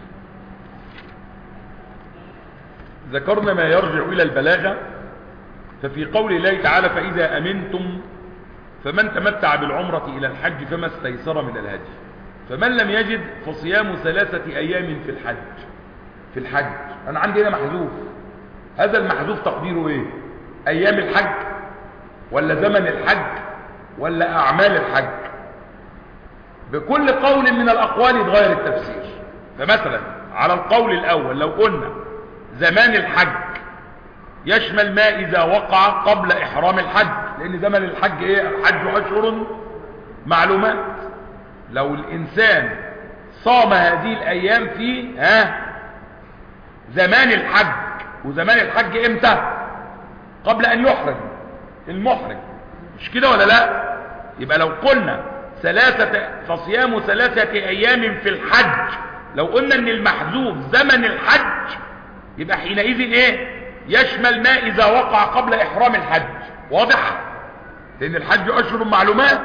ذكرنا ما يرجع الى البلاغة. ففي قول الله تعالى فإذا أمنتم فمن تمتع بالعمرة إلى الحج فما استيسر من الهدي، فمن لم يجد فصيام ثلاثة أيام في الحج. في الحج أنا عندي هنا محذوف، هذا المحذوف تقديره إيه؟ أيام الحج ولا زمن الحج ولا أعمال الحج؟ بكل قول من الأقوال يتغير التفسير. فمثلا على القول الأول لو قلنا زمان الحج يشمل ما إذا وقع قبل إحرام الحج، لأن زمن الحج إيه؟ الحج أشهر معلومات. لو الإنسان صام هذه الأيام في ها زمان الحج، وزمان الحج إمتى؟ قبل أن يحرم المحرم، مش كده ولا لا؟ يبقى لو قلنا ثلاثة فصيام ثلاثة أيام في الحج، لو قلنا أن المحذوف زمن الحج، يبقى حينئذ إيه؟ يشمل ما إذا وقع قبل إحرام الحج. واضح؟ لأن الحج أشهر معلومات،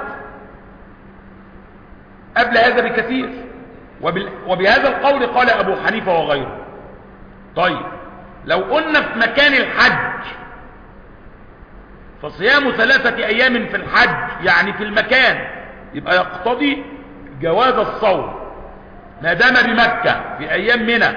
قبل هذا بكثير. وبهذا القول قال أبو حنيفة وغيره. طيب لو قلنا في مكان الحج فصيام ثلاثة أيام في الحج يعني في المكان، يبقى يقتضي جواز الصوم ما دام بمكة في أيام منى.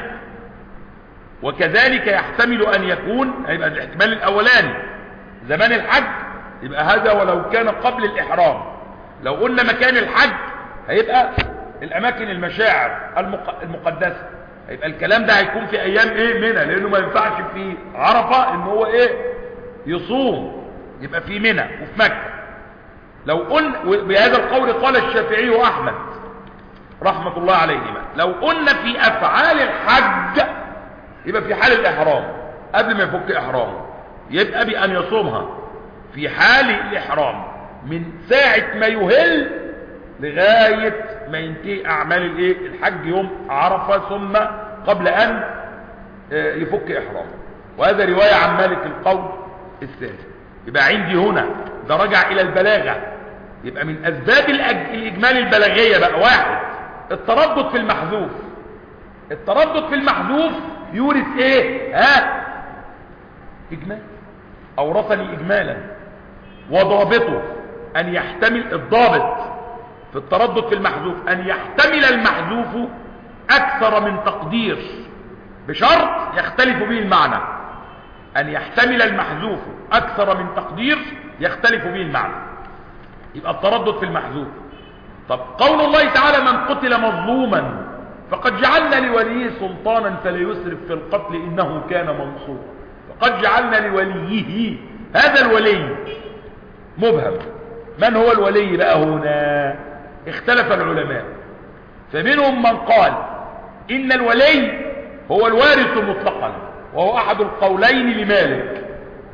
وكذلك يحتمل أن يكون، هيبقى الاحتمال الأولاني زمان الحج، يبقى هذا ولو كان قبل الإحرام. لو قلنا مكان الحج هيبقى الأماكن المشاعر المقدسة، هيبقى الكلام ده هيكون في أيام إيه؟ منى، لأنه ما ينفعش في عرفة إن هو إيه؟ يصوم، يبقى في منى وفي مكة. لو قلنا بهذا القول قال الشافعي وأحمد رحمة الله عليهما، لو قلنا في أفعال الحج يبقى في حال الإحرام قبل ما يفك إحرامه، يبقى بأن يصومها في حال الإحرام من ساعة ما يهل لغاية ما ينتهي أعمال الإيه؟ الحج يوم عرفة، ثم قبل أن يفك إحرامه. وهذا رواية عن مالك القول الثاني. يبقى عندي هنا ده رجع إلى البلاغة. يبقى من أسباب الإجمال البلاغية بقى واحد التردد في المحذوف. التردد في المحذوف يورث ايه؟ ها؟ اجمال. اورثني اجمالا. وضابطه ان يحتمل، الضابط في التردد في المحذوف ان يحتمل المحذوف اكثر من تقدير، بشرط يختلف به المعنى. ان يحتمل المحذوف اكثر من تقدير يختلف به المعنى، يبقى التردد في المحذوف. طب قول الله تعالى من قتل مظلوما فقد جعلنا لوليه سلطانا فلا يسرف في القتل إنه كان منصورا. فقد جعلنا لوليه، هذا الولي مبهم. من هو الولي بقى هنا؟ اختلف العلماء، فمنهم من قال إن الولي هو الوارث مطلقا، وهو أحد القولين لمالك.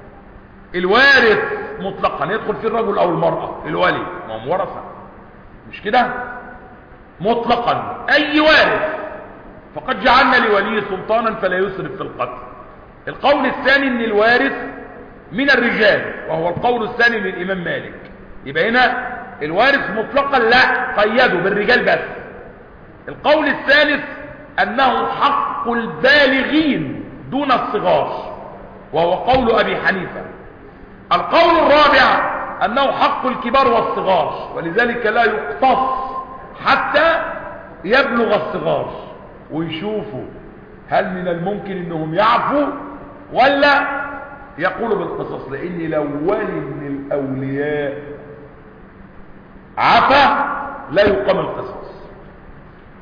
الوارث مطلقا يدخل في الرجل أو المرأة، الولي ما هم ورثة، مش كده؟ مطلقا أي وارث. فقد جعلنا لولي سلطانا فلا يسرف في القتل. القول الثاني ان الوارث من الرجال، وهو القول الثاني للإمام مالك. يبقى هنا الوارث مطلقا لا، قيده بالرجال بس. القول الثالث أنه حق البالغين دون الصغار، وهو قول أبي حنيفة. القول الرابع أنه حق الكبار والصغار، ولذلك لا يقتص حتى يبلغ الصغار ويشوفوا هل من الممكن انهم يعفوا ولا يقولوا بالقصص. لان لو ولي من الاولياء عفا لا يقام القصص،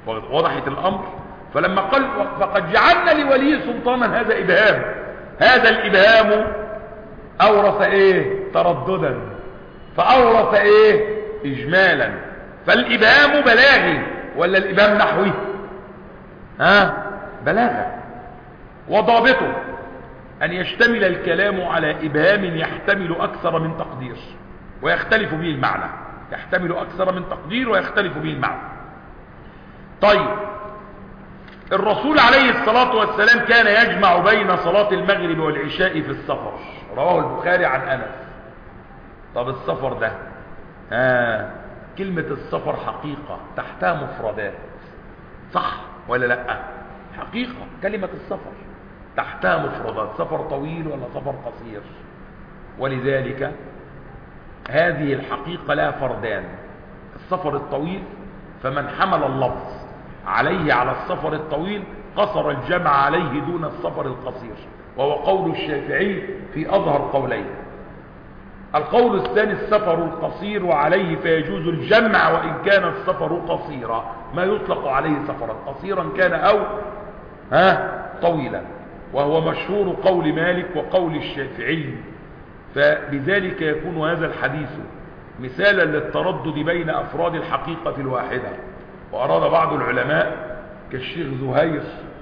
وضحت الأمر. فلما قال فقد جعلنا لولي سلطانا، هذا إبهام، هذا الإبهام أورث إيه؟ ترددا، فأورث إيه؟ إجمالا. فالإبهام بلاغي ولا الإبهام نحوي؟ ها؟ بلاغة. وضابطه أن يشتمل الكلام على إبهام يحتمل أكثر من تقدير ويختلف به المعنى، يحتمل أكثر من تقدير ويختلف به المعنى. طيب، الرسول عليه الصلاة والسلام كان يجمع بين صلاة المغرب والعشاء في السفر، رواه البخاري عن أنس. طب السفر ده، آه كلمة السفر حقيقة تحتها مفردات، صح ولا لا؟ حقيقة كلمة السفر تحتها مفردات، سفر طويل ولا سفر قصير. ولذلك هذه الحقيقة لها فردان: السفر الطويل، فمن حمل اللفظ عليه على السفر الطويل قصر الجمع عليه دون السفر القصير، وهو قول الشافعي في أظهر قولين. القول الثاني السفر القصير وعليه فيجوز الجمع وإن كان السفر قصيرا، ما يطلق عليه سفرا قصيرا كان أو ها طويلا، وهو مشهور قول مالك وقول الشافعي. فبذلك يكون هذا الحديث مثالا للتردد بين أفراد الحقيقة الواحدة. وأراد بعض العلماء كالشيخ زهير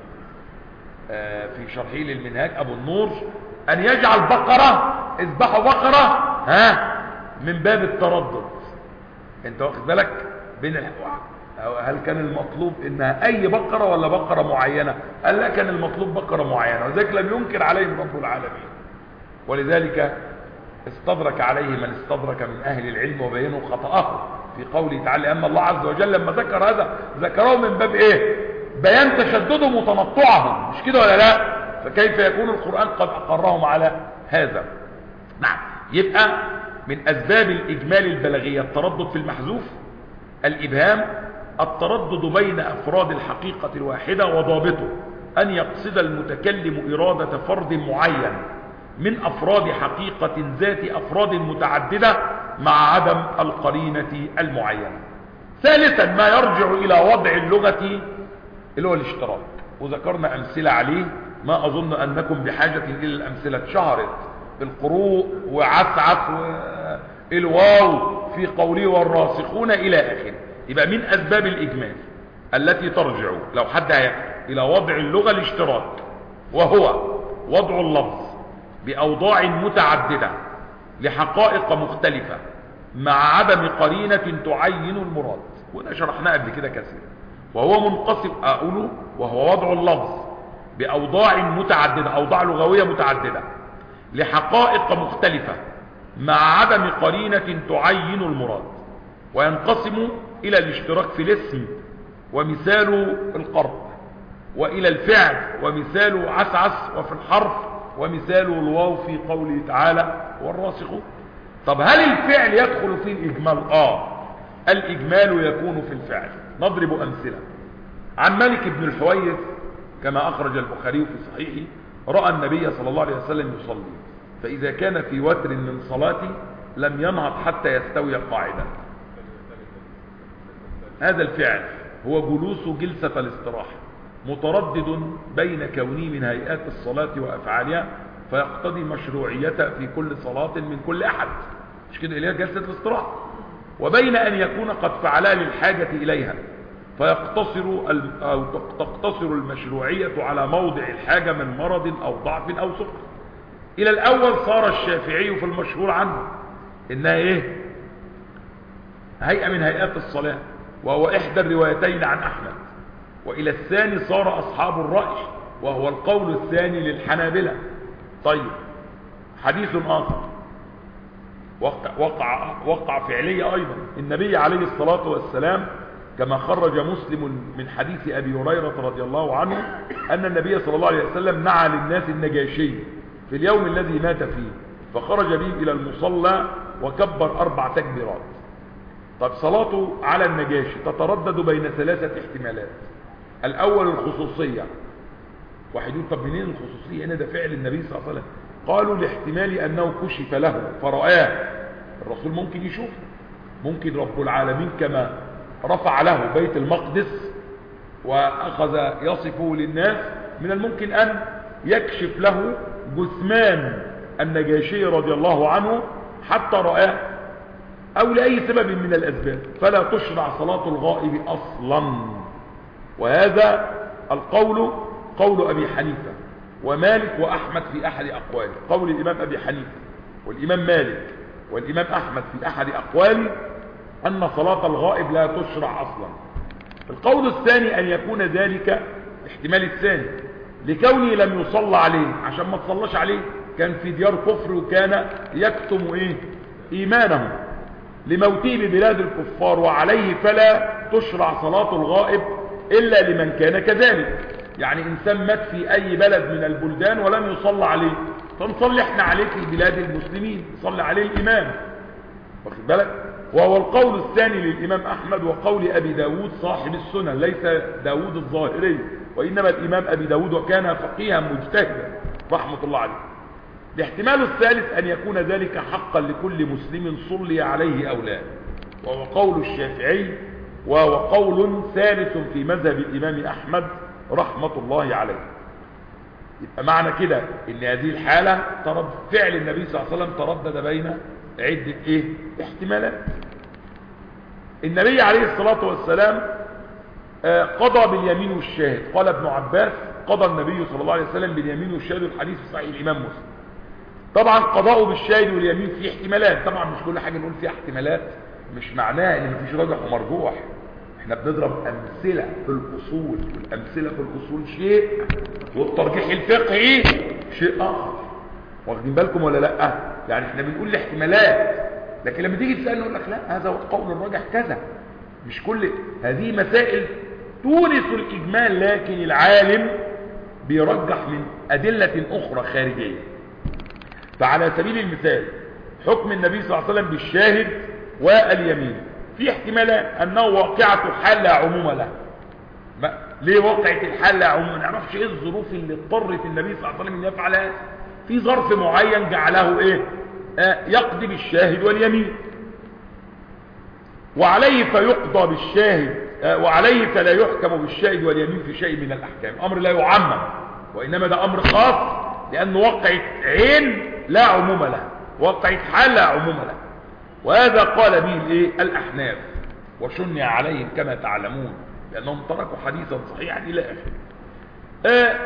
في شرحه للمنهاج أبو النور أن يجعل بقرة، اذبحوا بقرة ها من باب التردد. انت واخد بالك بين الحوار؟ هل كان المطلوب انها اي بقرة ولا بقرة معينة؟ قال لا، كان المطلوب بقرة معينة، وذلك لم ينكر عليهم رب العالمين. ولذلك استدرك عليه من استدرك من اهل العلم وبينوا خطأه في قوله تعالى ان الله عز وجل لما ذكر هذا ذكره من باب ايه؟ بيان تشددهم وتنطعهم، مش كده ولا لا؟ فكيف يكون القرآن قد اقرهم على هذا؟ نعم. يبقى من اسباب الاجمال البلاغية التردد في المحذوف، الابهام، التردد بين افراد الحقيقة الواحدة، وضابطه ان يقصد المتكلم ارادة فرد معين من افراد حقيقة ذات افراد متعددة مع عدم القرينة المعينة. ثالثا ما يرجع الى وضع اللغة اللي هو الاشتراك، وذكرنا امثلة عليه ما اظن انكم بحاجة الى الامثلة. اتشهرت القروء وعسعس والواو في قوله والراسخون الى اخره. يبقى من اسباب الاجمال التي ترجع لو حد هيكتب الى وضع اللغة الاشتراك، وهو وضع اللفظ باوضاع متعددة لحقائق مختلفة مع عدم قرينة تعين المراد، وده شرحناه قبل كده كثيرا. وهو منقسم اقوله وهو وضع اللفظ باوضاع متعددة، اوضاع لغوية متعددة لحقائق مختلفة مع عدم قرينة تعين المراد. وينقسم الى الاشتراك في الاسم ومثال القرب، والى الفعل ومثال عسعس، وفي الحرف ومثال الواو في قوله تعالى والراسخون. طب هل الفعل يدخل فيه الاجمال؟ اه الاجمال يكون في الفعل. نضرب امثله. عن مالك بن الحويرث كما اخرج البخاري في صحيحه راى النبي صلى الله عليه وسلم يصلي، فاذا كان في وتر من صلاته لم ينهض حتى يستوي قاعدا. هذا الفعل هو جلوس جلسة الاستراحة، متردد بين كونه من هيئات الصلاة وأفعالها، فيقتضي مشروعيتها في كل صلاة من كل أحد، مش كده إليها جلسة الاستراحة، وبين أن يكون قد فعلها للحاجة إليها، فيقتصر أو تقتصر المشروعية على موضع الحاجة من مرض أو ضعف أو سكر. إلى الأول صار الشافعي في المشهور عنه إنها إيه؟ هيئة من هيئات الصلاة، وهو إحدى الروايتين عن أحمد. وإلى الثاني صار أصحاب الرأي، وهو القول الثاني للحنابلة. طيب، حديث آخر وقع, وقع, وقع فعليا أيضا. النبي عليه الصلاة والسلام كما خرج مسلم من حديث أبي هريرة رضي الله عنه أن النبي صلى الله عليه وسلم نعى للناس النجاشي في اليوم الذي مات فيه، فخرج بهم إلى المصلى وكبر أربع تكبيرات. طب صلاته على النجاشي تتردد بين ثلاثة احتمالات. الأول الخصوصية. واحد يقول طب منين الخصوصية هنا؟ ده فعل النبي صلى الله عليه وسلم. قالوا لاحتمال أنه كشف له فرآه. الرسول ممكن يشوف، ممكن رب العالمين كما رفع له بيت المقدس وأخذ يصفه للناس، من الممكن أن يكشف له جثمان النجاشي رضي الله عنه حتى رآه، أو لأي سبب من الأسباب، فلا تشرع صلاة الغائب أصلا. وهذا القول قول أبي حنيفة ومالك وأحمد في أحد أقواله. قول الإمام أبي حنيفة والإمام مالك والإمام أحمد في أحد أقواله أن صلاة الغائب لا تشرع أصلا. القول الثاني أن يكون ذلك الاحتمال الثاني لكونه لم يصلى عليه، عشان ما تصلاش عليه كان في ديار كفر وكان يكتم إيه إيمانه لموته ببلاد الكفار، وعليه فلا تشرع صلاة الغائب إلا لمن كان كذلك. يعني إنسان مات في أي بلد من البلدان ولم يصلى عليه، فنصلي احنا عليه في بلاد المسلمين، نصلي عليه الإمام، واخد بالك؟ وهو القول الثاني للإمام أحمد وقول أبي داود صاحب السنن، ليس داود الظاهري وإنما الإمام أبي داود، وكان فقيها مجتهدا رحمة الله عليه. الاحتمال الثالث أن يكون ذلك حقا لكل مسلم صلي عليه أو لا، وهو قول الشافعي، وهو قول ثالث في مذهب الإمام أحمد رحمة الله عليه. يبقى معنى كده ان هذه الحالة ترد فعل النبي صلى الله عليه وسلم تردد بين عدة ايه احتمالات. النبي عليه الصلاة والسلام قضى باليمين والشاهد. قال ابن عباس قضى النبي صلى الله عليه وسلم باليمين والشاهد، الحديث في صحيح الإمام مسلم. طبعا قضاؤه بالشاهد واليمين فيه احتمالات، طبعا مش كل حاجة نقول فيها احتمالات مش معناه ان مفيش راجح ومرجوح، احنا بنضرب امثله في الاصول، والامثله في الاصول شيء والترجيح الفقهي شيء اخر، واخدين بالكم ولا لا؟ يعني احنا بنقول الاحتمالات، لكن لما تيجي تسال نقول لك لا هذا هو القول الراجح كذا. مش كل هذه مسائل تورث الاجمال، لكن العالم بيرجح من ادله اخرى خارجيه. فعلى سبيل المثال حكم النبي صلى الله عليه وسلم بالشاهد واليمين في احتمالات، انه واقعة حال لا عموم له. ليه واقعة الحال لا عموم؟ ما نعرفش ايه الظروف اللي اضطرت النبي صلى الله عليه وسلم ان يفعل هذا. في ظرف معين جعله ايه آه يقضي بالشاهد واليمين، وعليه فيقضى بالشاهد آه وعليه فلا يحكم بالشاهد واليمين في شيء من الاحكام. امر لا يعمم، وانما ده امر خاص، لانه واقعة عين لا عموم له، واقعة حال لا عموم له. وهذا قال به الايه الاحناف، وشنع عليهم كما تعلمون لانهم تركوا حديثا صحيحا الى اخره. آه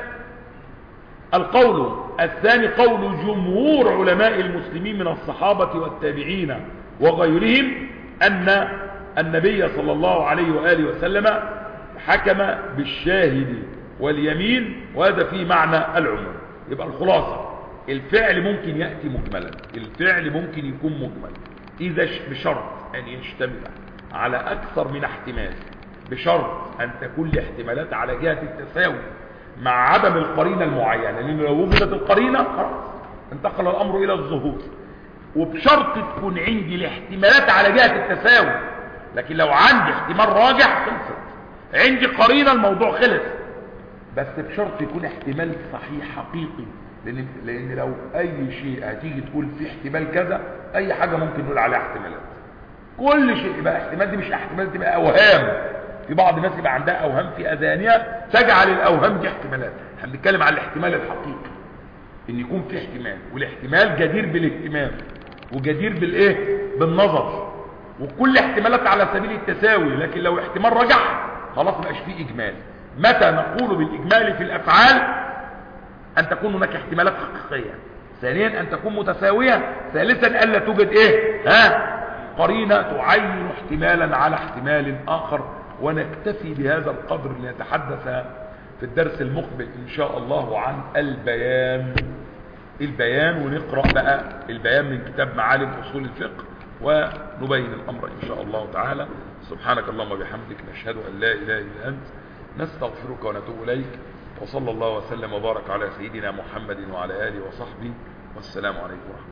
القول الثاني قول جمهور علماء المسلمين من الصحابة والتابعين وغيرهم ان النبي صلى الله عليه واله وسلم حكم بالشاهد واليمين، وهذا فيه معنى العموم. يبقى الخلاصة الفعل ممكن يأتي مجملا، الفعل ممكن يكون مجمل إذا بشرط أن يشتمل على أكثر من احتمال، بشرط أن تكون الاحتمالات على جهة التساوي مع عدم القرينة المعينة، لأن لو وجدت القرينة خلاص انتقل الأمر إلى الظهور. وبشرط تكون عندي الاحتمالات على جهة التساوي، لكن لو عندي احتمال راجح خلصت، عندي قرينة الموضوع خلص، بس بشرط يكون احتمال صحيح حقيقي. لأن, لأن لو أي شيء هتيجي تقول في احتمال كذا، أي حاجة ممكن نقول عليها احتمالات. كل شيء يبقى احتمال، دي مش احتمال، تبقى أوهام. في بعض الناس يبقى عندها أوهام في أذهانها تجعل الأوهام دي احتمالات. احنا بنتكلم على الاحتمال الحقيقي، إن يكون في احتمال، والاحتمال جدير بالاهتمام وجدير بالإيه؟ بالنظر، وكل احتمالات على سبيل التساوي. لكن لو احتمال رجح خلاص مبقاش فيه إجمال. متى نقول بالإجمال في الأفعال؟ أن تكون هناك احتمالات حقيقية، ثانيا أن تكون متساوية، ثالثا ألا توجد إيه ها قرينة تعين احتمالا على احتمال آخر. ونكتفي بهذا القدر لنتحدث في الدرس المقبل إن شاء الله عن البيان البيان ونقرأ بقى البيان من كتاب معالم أصول الفقه، ونبين الأمر إن شاء الله تعالى. سبحانك اللهم وبحمدك، نشهد أن لا إله إلا أنت، نستغفرك ونتوب إليك. وصلى الله وسلم وبارك على سيدنا محمد وعلى آله وصحبه، والسلام عليكم ورحمة الله.